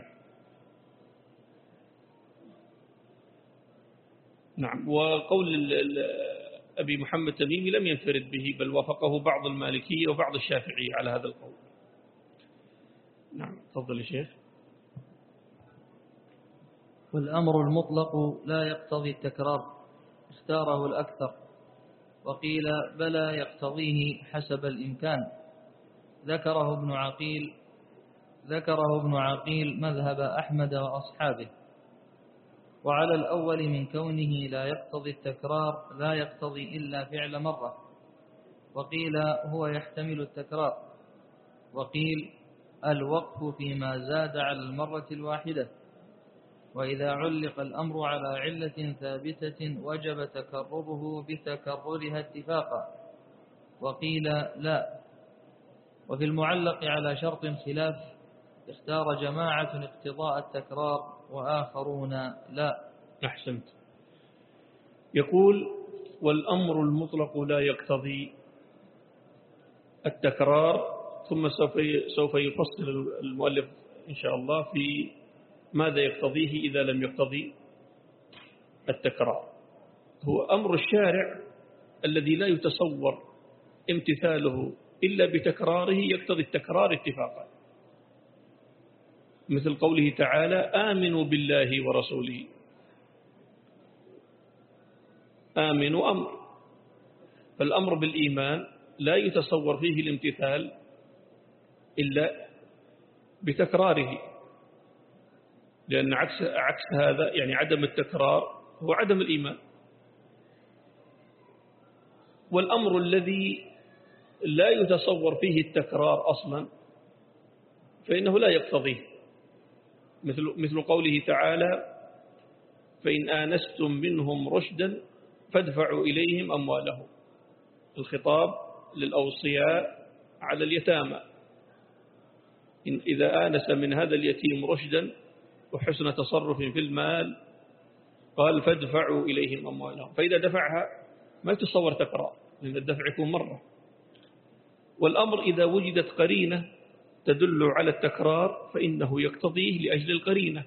نعم. وقول أبي محمد تميمي لم ينفرد به، بل وافقه بعض المالكية وبعض الشافعية على هذا القول. نعم تفضل يا شيخ. والأمر المطلق لا يقتضي التكرار، اختاره الأكثر، وقيل بلى يقتضيه حسب الإمكان. ذكره ابن عقيل ذكره ابن عقيل مذهب أحمد وأصحابه. وعلى الأول من كونه لا يقتضي التكرار لا يقتضي إلا فعل مرة، وقيل هو يحتمل التكرار، وقيل الوقف فيما زاد على المرة الواحدة، وإذا علق الأمر على علة ثابتة وجب تكرره بتكررها اتفاقا، وقيل لا. وفي المعلق على شرط خلاف اختار جماعة اقتضاء التكرار وآخرون لا. أحسنت. يقول والأمر المطلق لا يقتضي التكرار، ثم سوف يفصل المؤلف إن شاء الله في ماذا يقتضيه إذا لم يقتضي التكرار. هو أمر الشارع الذي لا يتصور امتثاله إلا بتكراره يقتضي التكرار اتفاقا، مثل قوله تعالى آمنوا بالله ورسوله. آمنوا أمر، فالأمر بالإيمان لا يتصور فيه الامتثال إلا بتكراره، لأن عكس, عكس هذا يعني عدم التكرار هو عدم الإيمان. والأمر الذي لا يتصور فيه التكرار أصلا فإنه لا يقتضيه، مثل, مثل قوله تعالى فإن آنستم منهم رشدا فادفعوا إليهم أموالهم. الخطاب للأوصياء على اليتامى، إن إذا آنس من هذا اليتيم رشدا وحسن تصرف في المال قال فادفعوا إليهم أموالهم، فإذا دفعها ما يتصور تكرار لأن الدفع يكون مرة. والأمر إذا وجدت قرينة تدل على التكرار فإنه يقتضيه لأجل القرينة،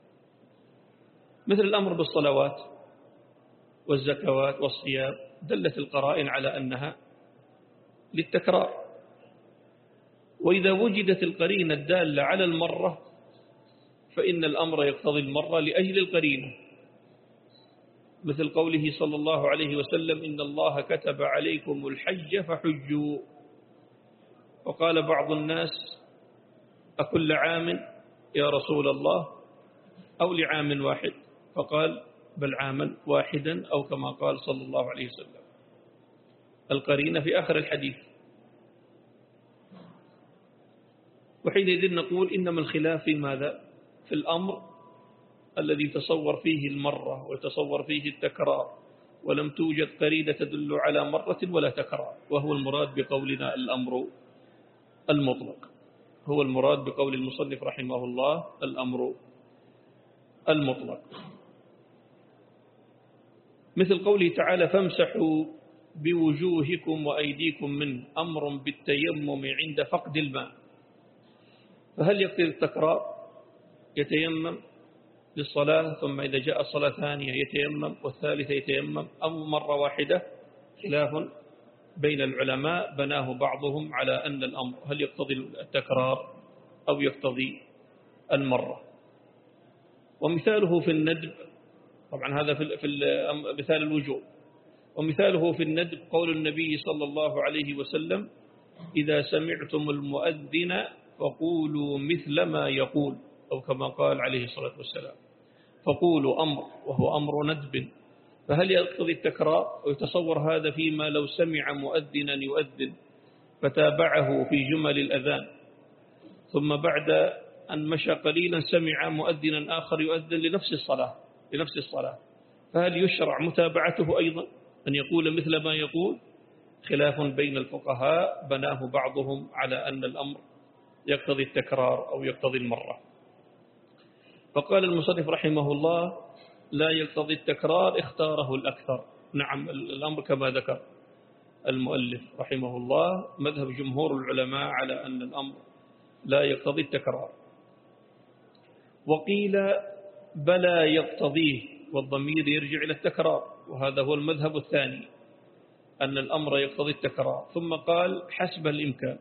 مثل الأمر بالصلوات والزكوات والصيام دلت القرائن على أنها للتكرار. وإذا وجدت القرينة الدالة على المرة فإن الأمر يقتضي المرة لأجل القرينة، مثل قوله صلى الله عليه وسلم إن الله كتب عليكم الحج فحجوا. وقال بعض الناس أكل عام يا رسول الله أو لعام واحد؟ فقال بل عاما واحدا أو كما قال صلى الله عليه وسلم. القرينة في آخر الحديث. وحينئذ نقول إنما الخلاف في ماذا؟ في الأمر الذي تصور فيه المرة وتصور فيه التكرار ولم توجد قرينة تدل على مرة ولا تكرار، وهو المراد بقولنا الأمر المطلق، هو المراد بقول المصنف رحمه الله الأمر المطلق. مثل قوله تعالى فامسحوا بوجوهكم وأيديكم منه، أمر بالتيمم عند فقد الماء. فهل يقتضي التكرار؟ يتيمم للصلاة ثم إذا جاء الصلاة ثانية يتيمم والثالثة يتيمم أو مرة واحدة؟ خلاف بين العلماء بناه بعضهم على أن الأمر هل يقتضي التكرار أو يقتضي المرة. ومثاله في الندب، طبعا هذا في مثال الوجوب، ومثاله في الندب قول النبي صلى الله عليه وسلم إذا سمعتم المؤذن فقولوا مثل ما يقول، أو كما قال عليه الصلاة والسلام فقولوا أمر وهو أمر ندب. فهل يقتضي التكرار؟ ويتصور هذا فيما لو سمع مؤذنا يؤذن فتابعه في جمل الأذان ثم بعد أن مشى قليلا سمع مؤذنا آخر يؤذن لنفس الصلاة لنفس الصلاة فهل يشرع متابعته أيضا أن يقول مثل ما يقول؟ خلاف بين الفقهاء بناه بعضهم على أن الأمر يقتضي التكرار أو يقتضي المرة. فقال المصنف رحمه الله لا يقتضي التكرار، اختاره الأكثر. نعم الأمر كما ذكر المؤلف رحمه الله مذهب جمهور العلماء على أن الأمر لا يقتضي التكرار. وقيل بلى يقتضيه، والضمير يرجع إلى التكرار، وهذا هو المذهب الثاني أن الأمر يقتضي التكرار. ثم قال حسب الإمكان.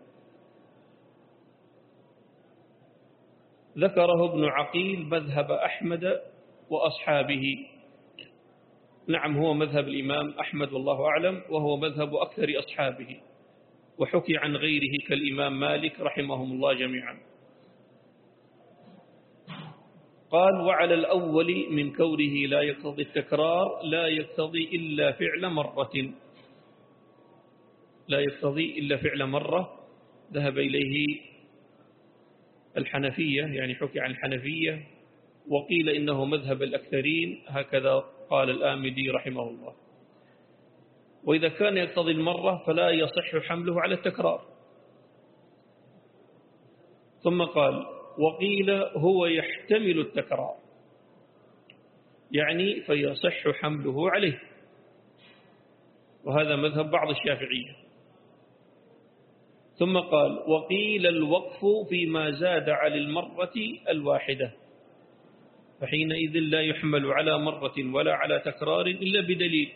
ذكره ابن عقيل مذهب أحمد وأصحابه. نعم هو مذهب الإمام أحمد والله أعلم، وهو مذهب أكثر أصحابه، وحكي عن غيره كالإمام مالك رحمهم الله جميعا. قال وعلى الأول من كونه لا يقتضي التكرار لا يقتضي إلا فعل مرة، لا يقتضي إلا فعل مرة ذهب إليه الحنفية، يعني حكي عن الحنفية، وقيل إنه مذهب الأكثرين، هكذا قال الآمدي رحمه الله. وإذا كان يقتضي المرة فلا يصح حمله على التكرار. ثم قال وقيل هو يحتمل التكرار، يعني فيصح حمله عليه، وهذا مذهب بعض الشافعية. ثم قال وقيل الوقف فيما زاد على المرة الواحدة، فحينئذ لا يحمل على مرة ولا على تكرار إلا بدليل،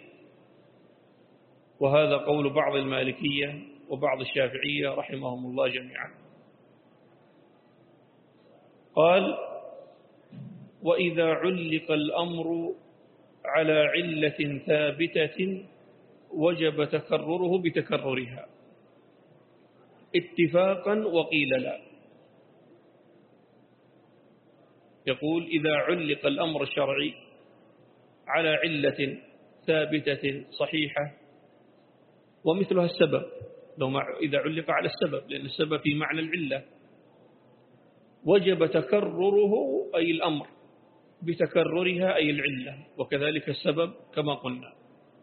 وهذا قول بعض المالكية وبعض الشافعية رحمهم الله جميعا. قال وإذا علق الأمر على علة ثابتة وجب تكرره بتكررها اتفاقا وقيل لا. يقول إذا علق الأمر الشرعي على علة ثابتة صحيحة ومثلها السبب، لو ما إذا علق على السبب، لأن السبب في معنى العلة، وجب تكرره أي الأمر بتكررها أي العلة، وكذلك السبب كما قلنا.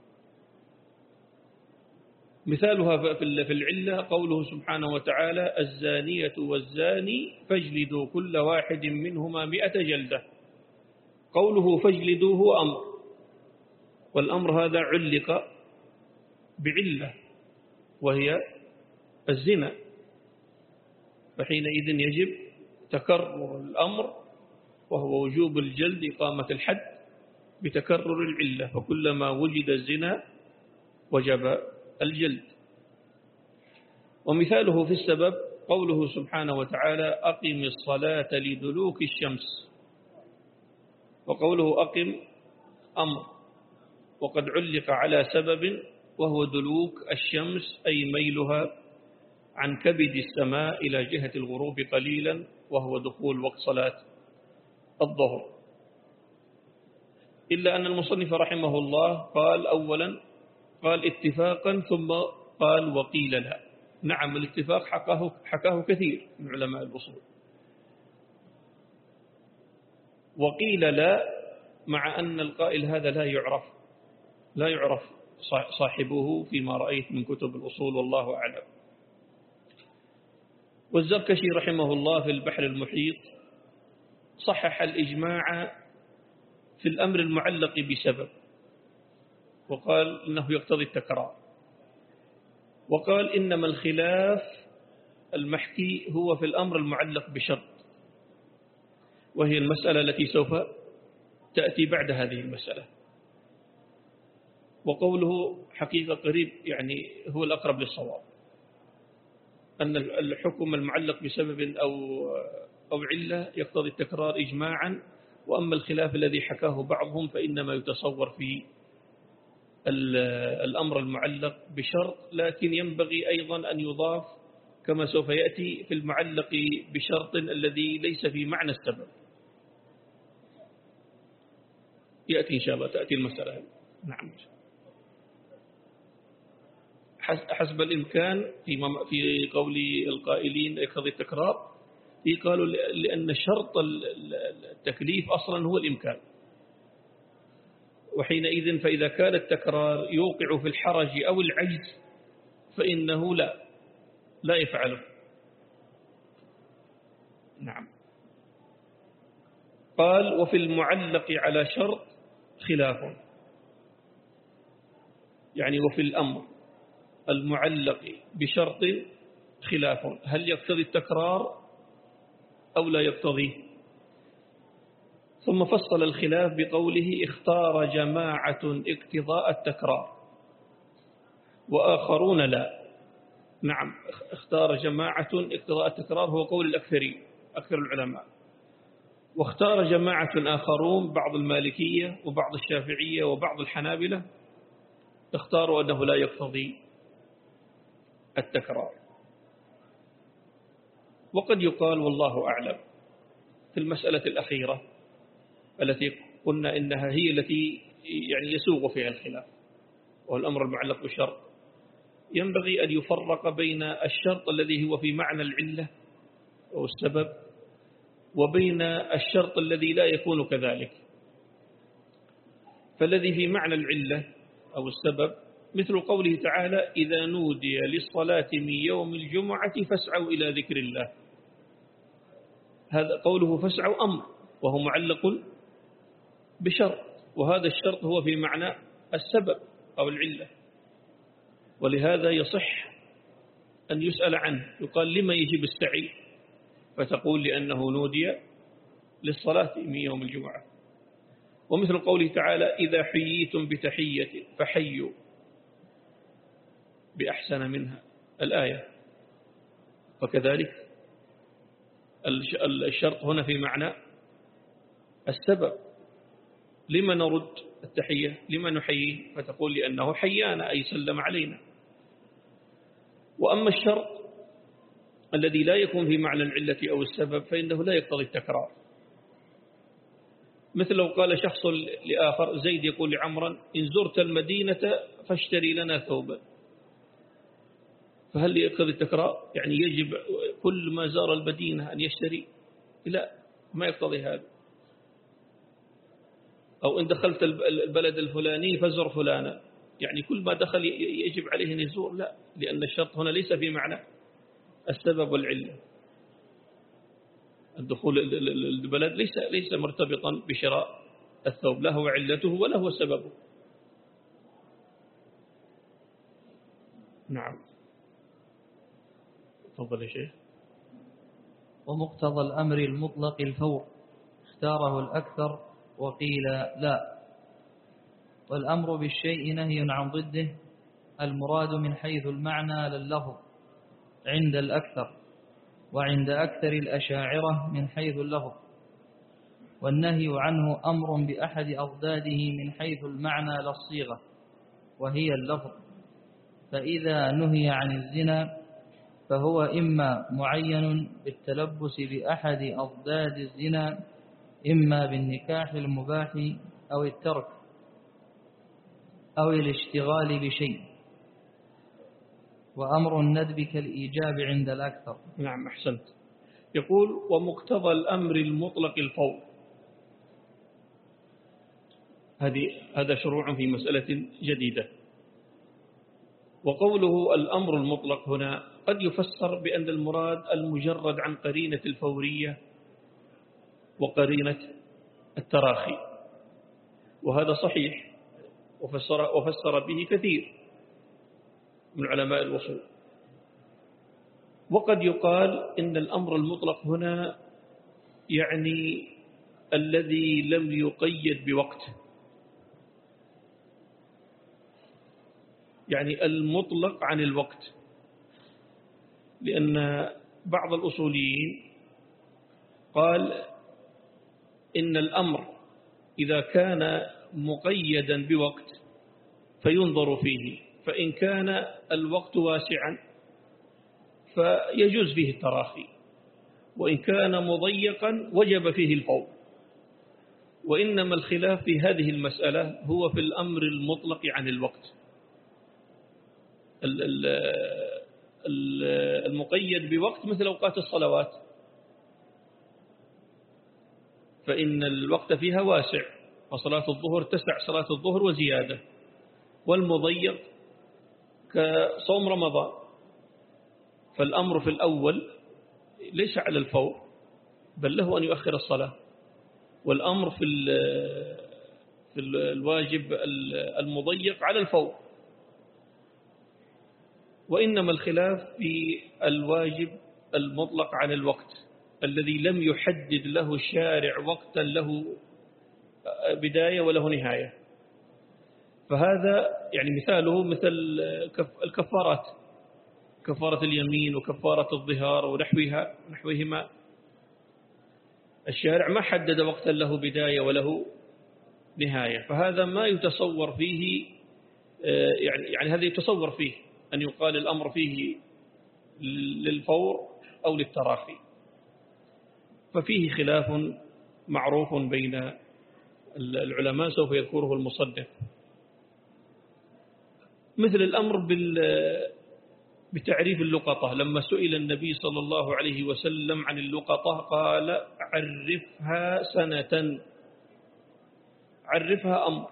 مثالها في العلة قوله سبحانه وتعالى الزانية والزاني فاجلدوا كل واحد منهما مئة جلدة. قوله فاجلدوه أمر، والأمر هذا علق بعلة وهي الزنا، فحينئذ يجب تكرر الأمر وهو وجوب الجلد إقامة الحد بتكرر العلة، فكلما وجد الزنا وجب الجلد. ومثاله في السبب قوله سبحانه وتعالى أقم الصلاة لدلوك الشمس، وقوله أقم أمر وقد علق على سبب وهو دلوك الشمس أي ميلها عن كبد السماء إلى جهة الغروب قليلا، وهو دخول وقت صلاة الظهر. إلا أن المصنف رحمه الله قال أولا قال اتفاقا ثم قال وقيل لا. نعم الاتفاق حكاه, حكاه كثير من علماء الأصول، وقيل لا مع أن القائل هذا لا يعرف لا يعرف صاحبه فيما رأيت من كتب الأصول، والله أعلم. والزركشي رحمه الله في البحر المحيط صحح الإجماع في الأمر المعلق بسبب، وقال إنه يقتضي التكرار، وقال إنما الخلاف المحكي هو في الأمر المعلق بشرط، وهي المسألة التي سوف تأتي بعد هذه المسألة. وقوله حقيقة قريب يعني هو الأقرب للصواب، أن الحكم المعلق بسبب أو أو علة يقتضي التكرار إجماعا، وأما الخلاف الذي حكاه بعضهم فإنما يتصور في الأمر المعلق بشرط، لكن ينبغي أيضا أن يضاف كما سوف يأتي في المعلق بشرط الذي ليس في معنى السبب. يأتي إن شاء الله تأتي المسألة. نعم حسب الإمكان في في قول القائلين يقتضي التكرار، قالوا لأن شرط التكليف أصلا هو الإمكان، وحينئذ فإذا كان التكرار يوقع في الحرج أو العجز فإنه لا لا يفعله. نعم. قال وفي المعلق على شرط خلاف، يعني وفي الأمر المعلق بشرط خلاف، هل يقتضي التكرار أو لا يقتضي؟ ثم فصل الخلاف بقوله اختار جماعة اقتضاء التكرار وآخرون لا. نعم اختار جماعة اقتضاء التكرار هو قول الأكثرين أكثر العلماء، واختار جماعة آخرون بعض المالكية وبعض الشافعية وبعض الحنابلة اختاروا أنه لا يقتضي التكرار. وقد يقال والله أعلم في المسألة الأخيرة التي قلنا إنها هي التي يعني يسوغ فيها الخلاف، والأمر المعلق بالشرط ينبغي أن يفرق بين الشرط الذي هو في معنى العلة أو السبب وبين الشرط الذي لا يكون كذلك. فالذي في معنى العلة أو السبب مثل قوله تعالى إذا نودي للصلاة من يوم الجمعة فاسعوا إلى ذكر الله، هذا قوله فاسعوا أمر وهو معلق بشرط، وهذا الشرط هو في معنى السبب أو العلة، ولهذا يصح أن يسأل عنه، يقال لما يجب السعي، فتقول لأنه نودي للصلاة من يوم الجمعة. ومثل قوله تعالى إذا حييتم بتحية فحيوا بأحسن منها الآية، وكذلك الشرط هنا في معنى السبب، لما نرد التحية لما نحييه، فتقول لأنه حيانا أي سلم علينا. وأما الشرط الذي لا يكون في معنى العلة أو السبب فإنه لا يقتضي التكرار، مثل لو قال شخص لآخر زيد يقول لعمرا إن زرت المدينة فاشتري لنا ثوبا، فهل يقتضي التكرار؟ يعني يجب كل ما زار المدينة أن يشتري؟ لا، ما يقتضي هذا. أو إن دخلت البلد الفلاني فزر فلانا، يعني كل ما دخل يجب عليه أن يزور؟ لا، لأن الشرط هنا ليس في معنى السبب والعلة. الدخول البلد ليس ليس مرتبطا بشراء الثوب، لا هو علته ولا هو سببه. نعم، تفضل يا شيخ. ومقتضى الأمر المطلق الفور اختاره الأكثر وقيل لا. والأمر بالشيء نهي عن ضده، المراد من حيث المعنى لللفظ عند الأكثر، وعند أكثر الأشاعرة من حيث اللفظ. والنهي عنه أمر بأحد أضداده من حيث المعنى للصيغة وهي اللفظ. فإذا نهي عن الزنا فهو إما معين بالتلبس بأحد أضداد الزنا، إما بالنكاح المباح أو الترك أو الاشتغال بشيء. وأمر الندب كالإيجاب عند الأكثر. نعم، أحسنت. يقول ومقتضى الأمر المطلق الفور، هذه هذا شروع في مسألة جديدة. وقوله الأمر المطلق هنا قد يفسر بأن المراد المجرد عن قرينة الفورية وقرينة التراخي، وهذا صحيح، وفسر, وفسر به كثير من علماء الوصول. وقد يقال إن الأمر المطلق هنا يعني الذي لم يقيد بوقت، يعني المطلق عن الوقت، لأن بعض الأصوليين قال إن الأمر إذا كان مقيدا بوقت فينظر فيه، فإن كان الوقت واسعا فيجوز فيه التراخي، وإن كان مضيقا وجب فيه الفور. وإنما الخلاف في هذه المسألة هو في الأمر المطلق عن الوقت. المقيد بوقت مثل أوقات الصلوات، فإن الوقت فيها واسع، وصلاة الظهر تسع صلاة الظهر وزيادة. والمضيق كصوم رمضان، فالأمر في الأول ليس على الفور بل له أن يؤخر الصلاة، والأمر في في الواجب المضيق على الفور. وإنما الخلاف في الواجب المطلق عن الوقت الذي لم يحدد له الشارع وقتا له بداية وله نهاية. فهذا يعني مثاله مثل الكفارات، كفارة اليمين وكفارة الظهار ونحوها نحوهما، الشارع ما حدد وقتا له بداية وله نهاية، فهذا ما يتصور فيه يعني يعني هذا يتصور فيه أن يقال الأمر فيه للفور أو للتراخي. ففيه خلاف معروف بين العلماء سوف يذكره المصنف، مثل الأمر بتعريف اللقطة. لما سئل النبي صلى الله عليه وسلم عن اللقطة قال عرفها سنة، عرفها أمر،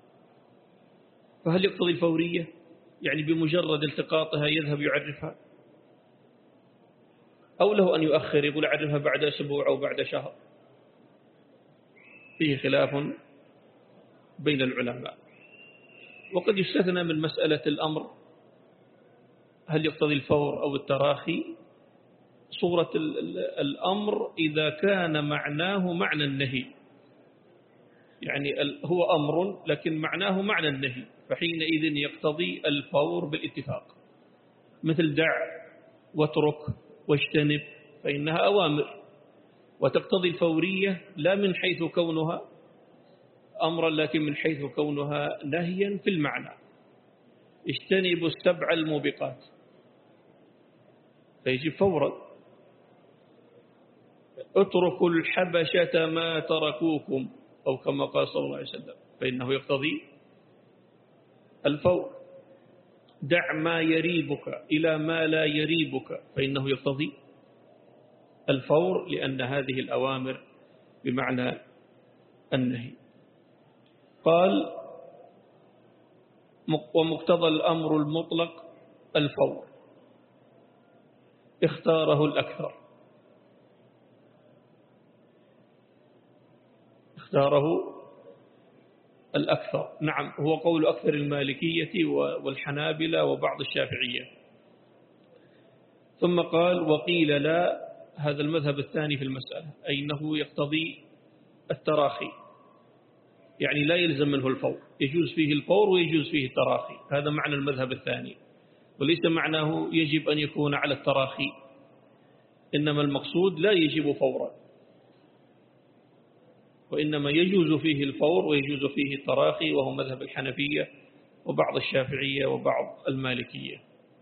فهل يقتضي الفورية؟ يعني بمجرد التقاطها يذهب يعرفها، أو له أن يؤخر يقول عرفها بعد أسبوع أو بعد شهر؟ فيه خلاف بين العلماء. وقد يستثنى من مسألة الأمر هل يقتضي الفور أو التراخي صورة الأمر إذا كان معناه معنى النهي، يعني هو أمر لكن معناه معنى النهي، فحينئذ يقتضي الفور بالاتفاق، مثل دع واترك واجتنب، فإنها أوامر وتقتضي الفورية لا من حيث كونها أمرا لكن من حيث كونها نهيا في المعنى. اجتنبوا السبع الموبقات فيجب فورا. اتركوا الحبشة ما تركوكم أو كما قال صلى الله عليه وسلم فإنه يقتضي الفور. دع ما يريبك إلى ما لا يريبك فإنه يقتضي الفور، لأن هذه الأوامر بمعنى النهي. قال ومقتضى الأمر المطلق الفور، اختاره الأكثر، اختاره الأكثر. نعم هو قول أكثر المالكية والحنابلة وبعض الشافعية. ثم قال وقيل لا، هذا المذهب الثاني في المسألة، أي أنه يقتضي التراخي، يعني لا يلزم منه الفور، يجوز فيه الفور ويجوز فيه التراخي، هذا معنى المذهب الثاني، وليس معناه يجب أن يكون على التراخي، إنما المقصود لا يجب فورا، وإنما يجوز فيه الفور ويجوز فيه التراخي، وهو مذهب الحنفية وبعض الشافعية وبعض المالكية.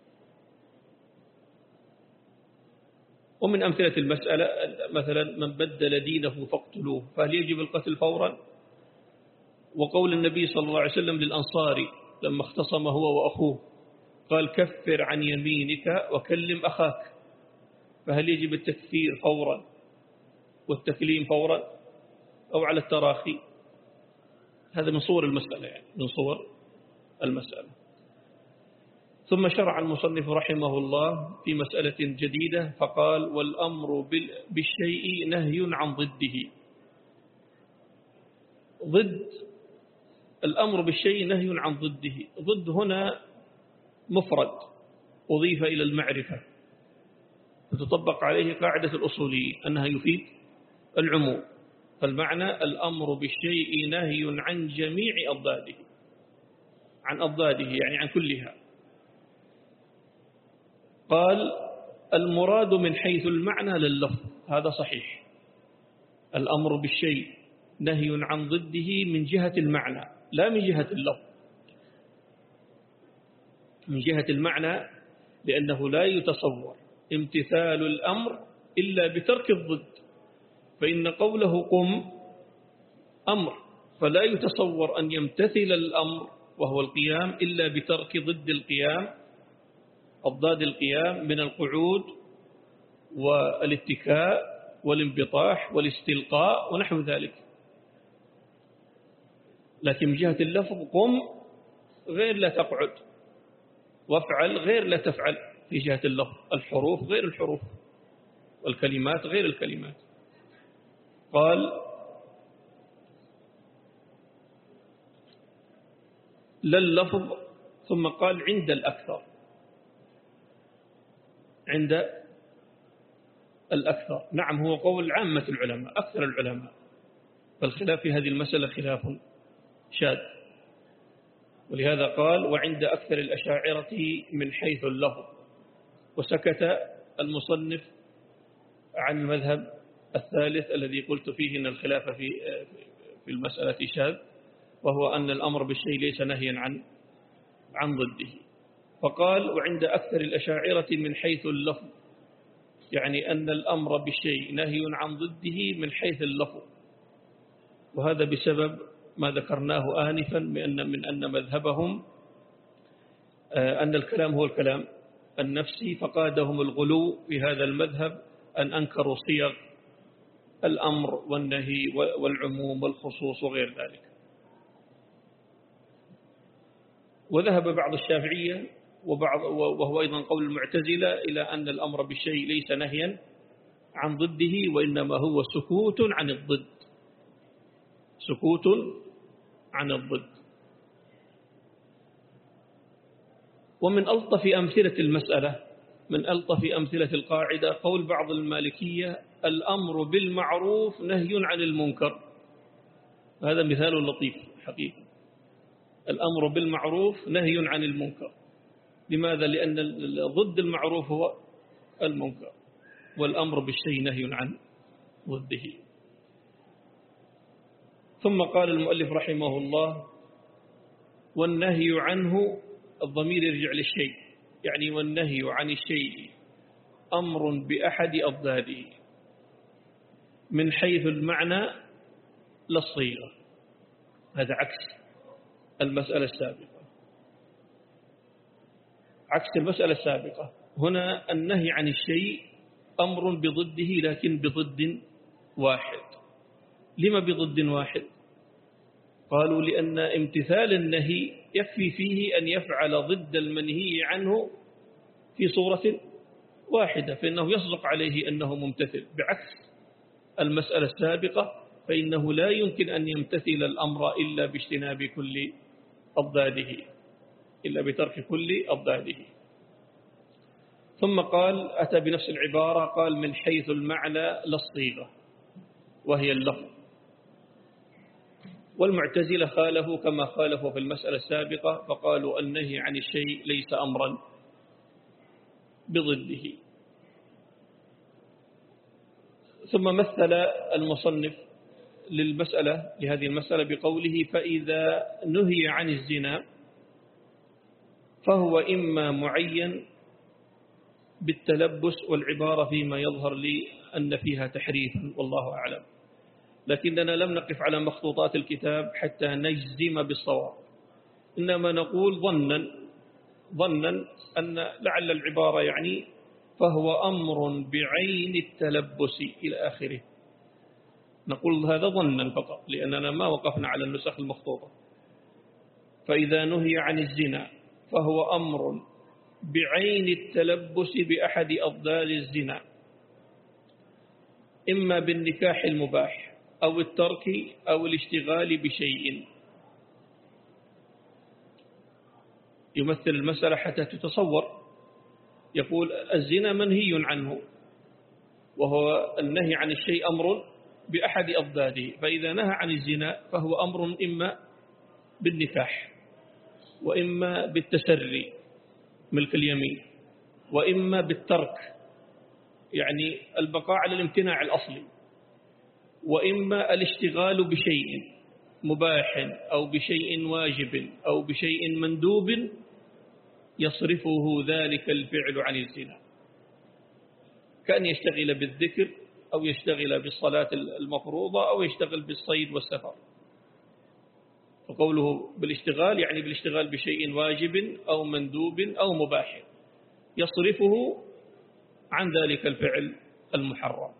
ومن أمثلة المسألة مثلا من بدل دينه فاقتلوه، فهل يجب القتل فورا؟ وقول النبي صلى الله عليه وسلم للأنصاري لما اختصم هو وأخوه قال كفر عن يمينك وكلم أخاك، فهل يجب التكفير فورا والتكليم فورا أو على التراخي؟ هذا من صور المسألة، يعني من صور المسألة. ثم شرع المصنف رحمه الله في مسألة جديدة فقال والأمر بالشيء نهي عن ضده. ضد الأمر بالشيء نهي عن ضده، ضد هنا مفرد أضيف إلى المعرفة، فتطبق عليه قاعدة الأصوليين أنها يفيد العموم، فالمعنى الأمر بالشيء نهي عن جميع أضداده، عن أضداده يعني عن كلها. قال المراد من حيث المعنى لللفظ، هذا صحيح، الأمر بالشيء نهي عن ضده من جهة المعنى لا من جهة اللفظ، من جهة المعنى لأنه لا يتصور امتثال الأمر إلا بترك الضد، فإن قوله قم أمر، فلا يتصور أن يمتثل الأمر وهو القيام إلا بترك ضد القيام، أضداد القيام من القعود والاتكاء والانبطاح والاستلقاء ونحو ذلك. لكن من جهة اللفظ قم غير لا تقعد، وافعل غير لا تفعل في جهة اللفظ، الحروف غير الحروف والكلمات غير الكلمات. قال لا اللفظ، ثم قال عند الأكثر، عند الأكثر. نعم هو قول عامة العلماء أكثر العلماء، فالخلاف في هذه المسألة خلاف شاذ، ولهذا قال وعند أكثر الأشاعرة من حيث اللفظ. وسكت المصنف عن المذهب الثالث الذي قلت فيه أن الخلاف في في المسألة شاذ، وهو أن الأمر بالشيء ليس نهيا عن عن ضده. فقال وعند أكثر الأشاعرة من حيث اللفظ، يعني أن الأمر بالشيء نهي عن ضده من حيث اللفظ، وهذا بسبب ما ذكرناه آنفا من من أن مذهبهم أن الكلام هو الكلام النفسي، فقادهم الغلو في هذا المذهب أن أنكروا صيغ الأمر والنهي والعموم والخصوص وغير ذلك. وذهب بعض الشافعية وبعض وهو أيضا قول المعتزلة إلى أن الأمر بالشيء ليس نهيا عن ضده، وإنما هو سكوت عن الضد، سكوت عن الضد. ومن ألطف أمثلة المسألة، من ألطف أمثلة القاعدة قول بعض المالكية: الأمر بالمعروف نهي عن المنكر. هذا مثال لطيف حقيقي. الأمر بالمعروف نهي عن المنكر. لماذا؟ لأن ضد المعروف هو المنكر، والأمر بالشيء نهي عن ضده. ثم قال المؤلف رحمه الله: والنهي عنه، الضمير يرجع للشيء، يعني والنهي عن الشيء أمر بأحد أضداده من حيث المعنى لا الصيغة. هذا عكس المسألة السابقة، عكس المسألة السابقة. هنا النهي عن الشيء أمر بضده، لكن بضد واحد. لما بضد واحد؟ قالوا لأن امتثال النهي يكفي فيه أن يفعل ضد المنهي عنه في صورة واحدة، فإنه يصدق عليه أنه ممتثل. بعكس المسألة السابقة فإنه لا يمكن أن يمتثل الأمر إلا باجتناب كل أضداده، إلا بترك كل أضداده. ثم قال، أتى بنفس العبارة، قال: من حيث المعنى لا الصيغة، وهي اللفظ. والمعتزلة خالفوا كما خالفوا في المسألة السابقة، فقالوا النهي عن الشيء ليس أمرا بضده. ثم مثل المصنف للمسألة لهذه المسألة بقوله: فإذا نهي عن الزنا فهو إما معين بالتلبس، والعبارة فيما يظهر لي أن فيها تحريف، والله أعلم. لكننا لم نقف على مخطوطات الكتاب حتى نجزم بالصواب، إنما نقول ظنا ظنا أن لعل العبارة يعني فهو أمر بعين التلبس إلى آخره. نقول هذا ظنا فقط، لأننا ما وقفنا على النسخ المخطوطة. فإذا نهي عن الزنا فهو أمر بعين التلبس بأحد أضداد الزنا، إما بالنكاح المباح أو الترك أو الاشتغال بشيء. يمثل المسألة حتى تتصور. يقول الزنا منهي عنه، وهو النهي عن الشيء أمر بأحد أضداده، فإذا نهى عن الزنا فهو أمر إما بالنكاح، وإما بالتسري ملك اليمين، وإما بالترك يعني البقاء على الامتناع الأصلي، وإما الاشتغال بشيء مباح أو بشيء واجب أو بشيء مندوب يصرفه ذلك الفعل عن الزنا، كأن يشتغل بالذكر أو يشتغل بالصلاة المفروضة أو يشتغل بالصيد والسفر. فقوله بالاشتغال يعني بالاشتغال بشيء واجب أو مندوب أو مباح يصرفه عن ذلك الفعل المحرم.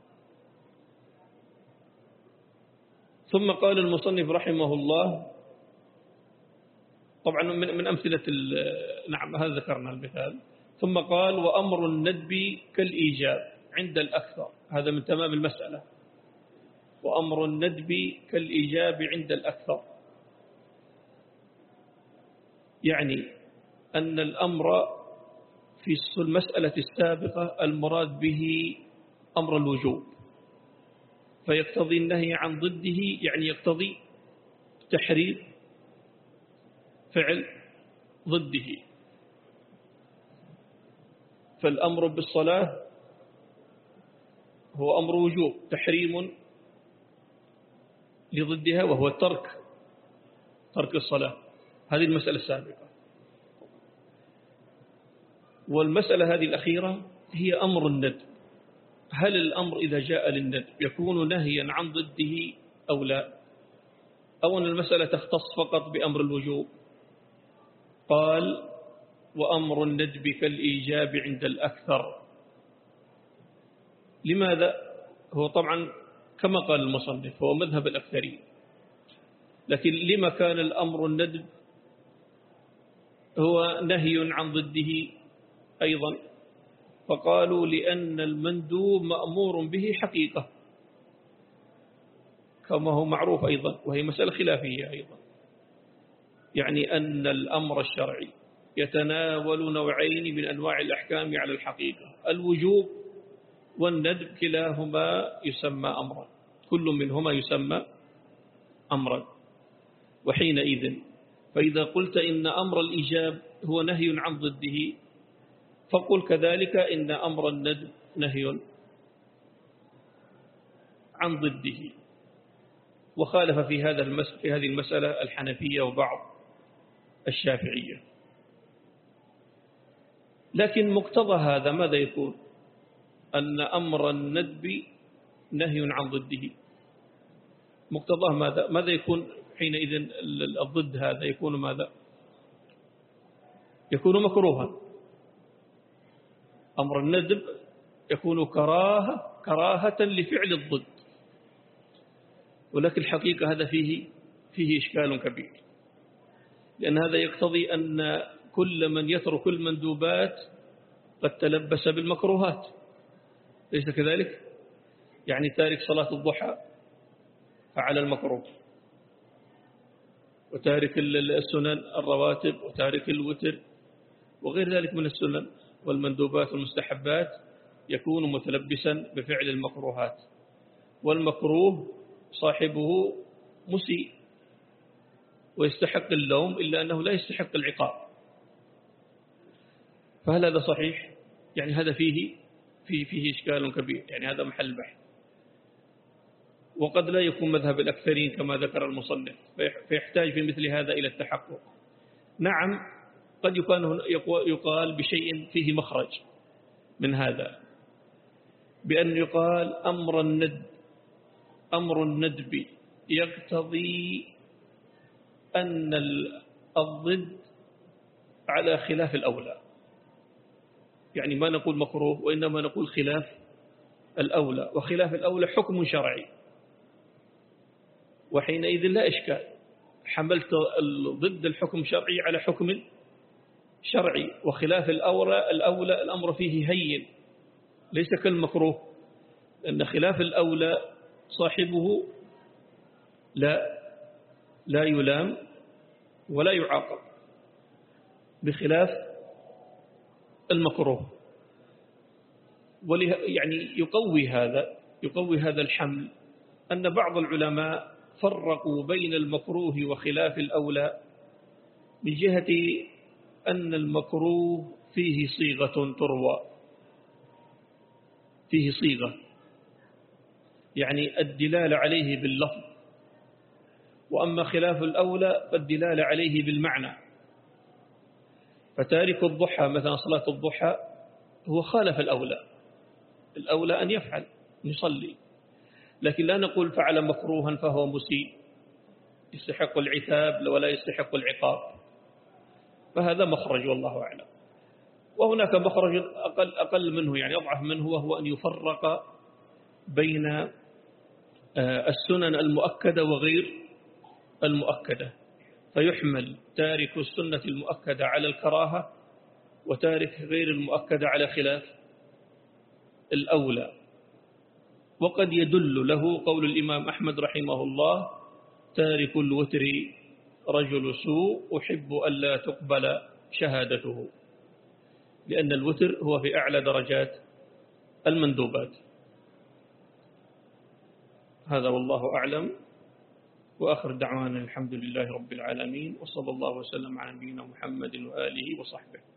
ثم قال المصنف رحمه الله، طبعا من أمثلة نعم هذا ذكرنا المثال. ثم قال: وأمر الندب كالإيجاب عند الأكثر. هذا من تمام المسألة. وأمر الندب كالإيجاب عند الأكثر، يعني أن الأمر في المسألة السابقة المراد به أمر الوجوب، فيقتضي النهي عن ضده، يعني يقتضي تحريم فعل ضده. فالأمر بالصلاة هو أمر وجوب، تحريم لضدها وهو الترك، ترك الصلاة. هذه المسألة السابقة. والمسألة هذه الأخيرة هي أمر الندب. هل الأمر إذا جاء للندب يكون نهيا عن ضده أو لا؟ أو أن المسألة تختص فقط بأمر الوجوب؟ قال وأمر الندب كالإيجاب عند الأكثر. لماذا؟ هو طبعا كما قال المصنف هو مذهب الأكثرين، لكن لما كان الأمر الندب هو نهي عن ضده أيضا؟ فقالوا لأن المندوب مأمور به حقيقة كما هو معروف أيضا، وهي مسألة خلافية أيضا، يعني أن الأمر الشرعي يتناول نوعين من أنواع الأحكام على الحقيقة، الوجوب والندب، كلاهما يسمى أمرا، كل منهما يسمى أمرا. وحينئذ فإذا قلت إن أمر الإيجاب هو نهي عن ضده، فقل كذلك إن أمر الندب نهي عن ضده. وخالف في هذا المس... في هذه المسألة الحنفية وبعض الشافعية. لكن مقتضى هذا ماذا يكون؟ أن أمر الندب نهي عن ضده. مقتضاه ماذا؟ ماذا يكون حينئذ؟ الضد هذا يكون ماذا؟ يكون مكروها. أمر الندب يكون كراهة كراهة لفعل الضد، ولكن الحقيقة هذا فيه فيه إشكال كبير، لأن هذا يقتضي أن كل من يترك المندوبات قد تلبس بالمكروهات، ليس كذلك؟ يعني تارك صلاة الضحى فعل المكروه، وتارك السنن الرواتب، وتارك الوتر، وغير ذلك من السنن والمندوبات والمستحبات يكون متلبسا بفعل المكروهات، والمكروه صاحبه مسيء ويستحق اللوم إلا أنه لا يستحق العقاب. فهل هذا صحيح؟ يعني هذا فيه فيه فيه إشكال كبير، يعني هذا محل بحث، وقد لا يكون مذهب الأكثرين كما ذكر المصنف، فيحتاج في مثل هذا إلى التحقق. نعم قد يكون يقال بشيء فيه مخرج من هذا، بأن يقال أمر الندب أمر الندب يقتضي أن الضد على خلاف الأولى، يعني ما نقول مكروه وإنما نقول خلاف الأولى، وخلاف الأولى حكم شرعي، وحينئذ لا إشكال، حملت ضد الحكم الشرعي على حكم شرعي، وخلاف الأولى الأولى الأمر فيه هين ليس كالمكروه، لأن خلاف الأولى صاحبه لا لا يلام ولا يعاقب بخلاف المكروه. يعني يقوي هذا يقوي هذا الحمل أن بعض العلماء فرقوا بين المكروه وخلاف الأولى من جهة أن المكروه فيه صيغة تروى، فيه صيغة يعني الدلالة عليه باللفظ، وأما خلاف الأولى فالدلالة عليه بالمعنى. فتارك الضحى مثلا صلاة الضحى هو خالف الأولى، الأولى أن يفعل يصلي، لكن لا نقول فعل مكروها فهو مسيء يستحق العتاب ولا يستحق العقاب، فهذا مخرج والله أعلم. وهناك مخرج أقل, أقل منه يعني أضعف منه، وهو أن يفرق بين السنن المؤكدة وغير المؤكدة، فيحمل تارك السنة المؤكدة على الكراهة، وتارك غير المؤكدة على خلاف الأولى. وقد يدل له قول الإمام أحمد رحمه الله: تارك الوتر رجل سوء أحب ألا تقبل شهادته، لأن الوتر هو في أعلى درجات المندوبات. هذا والله أعلم، وآخر دعوانا الحمد لله رب العالمين، وصلى الله وسلم على نبينا محمد وآله وصحبه.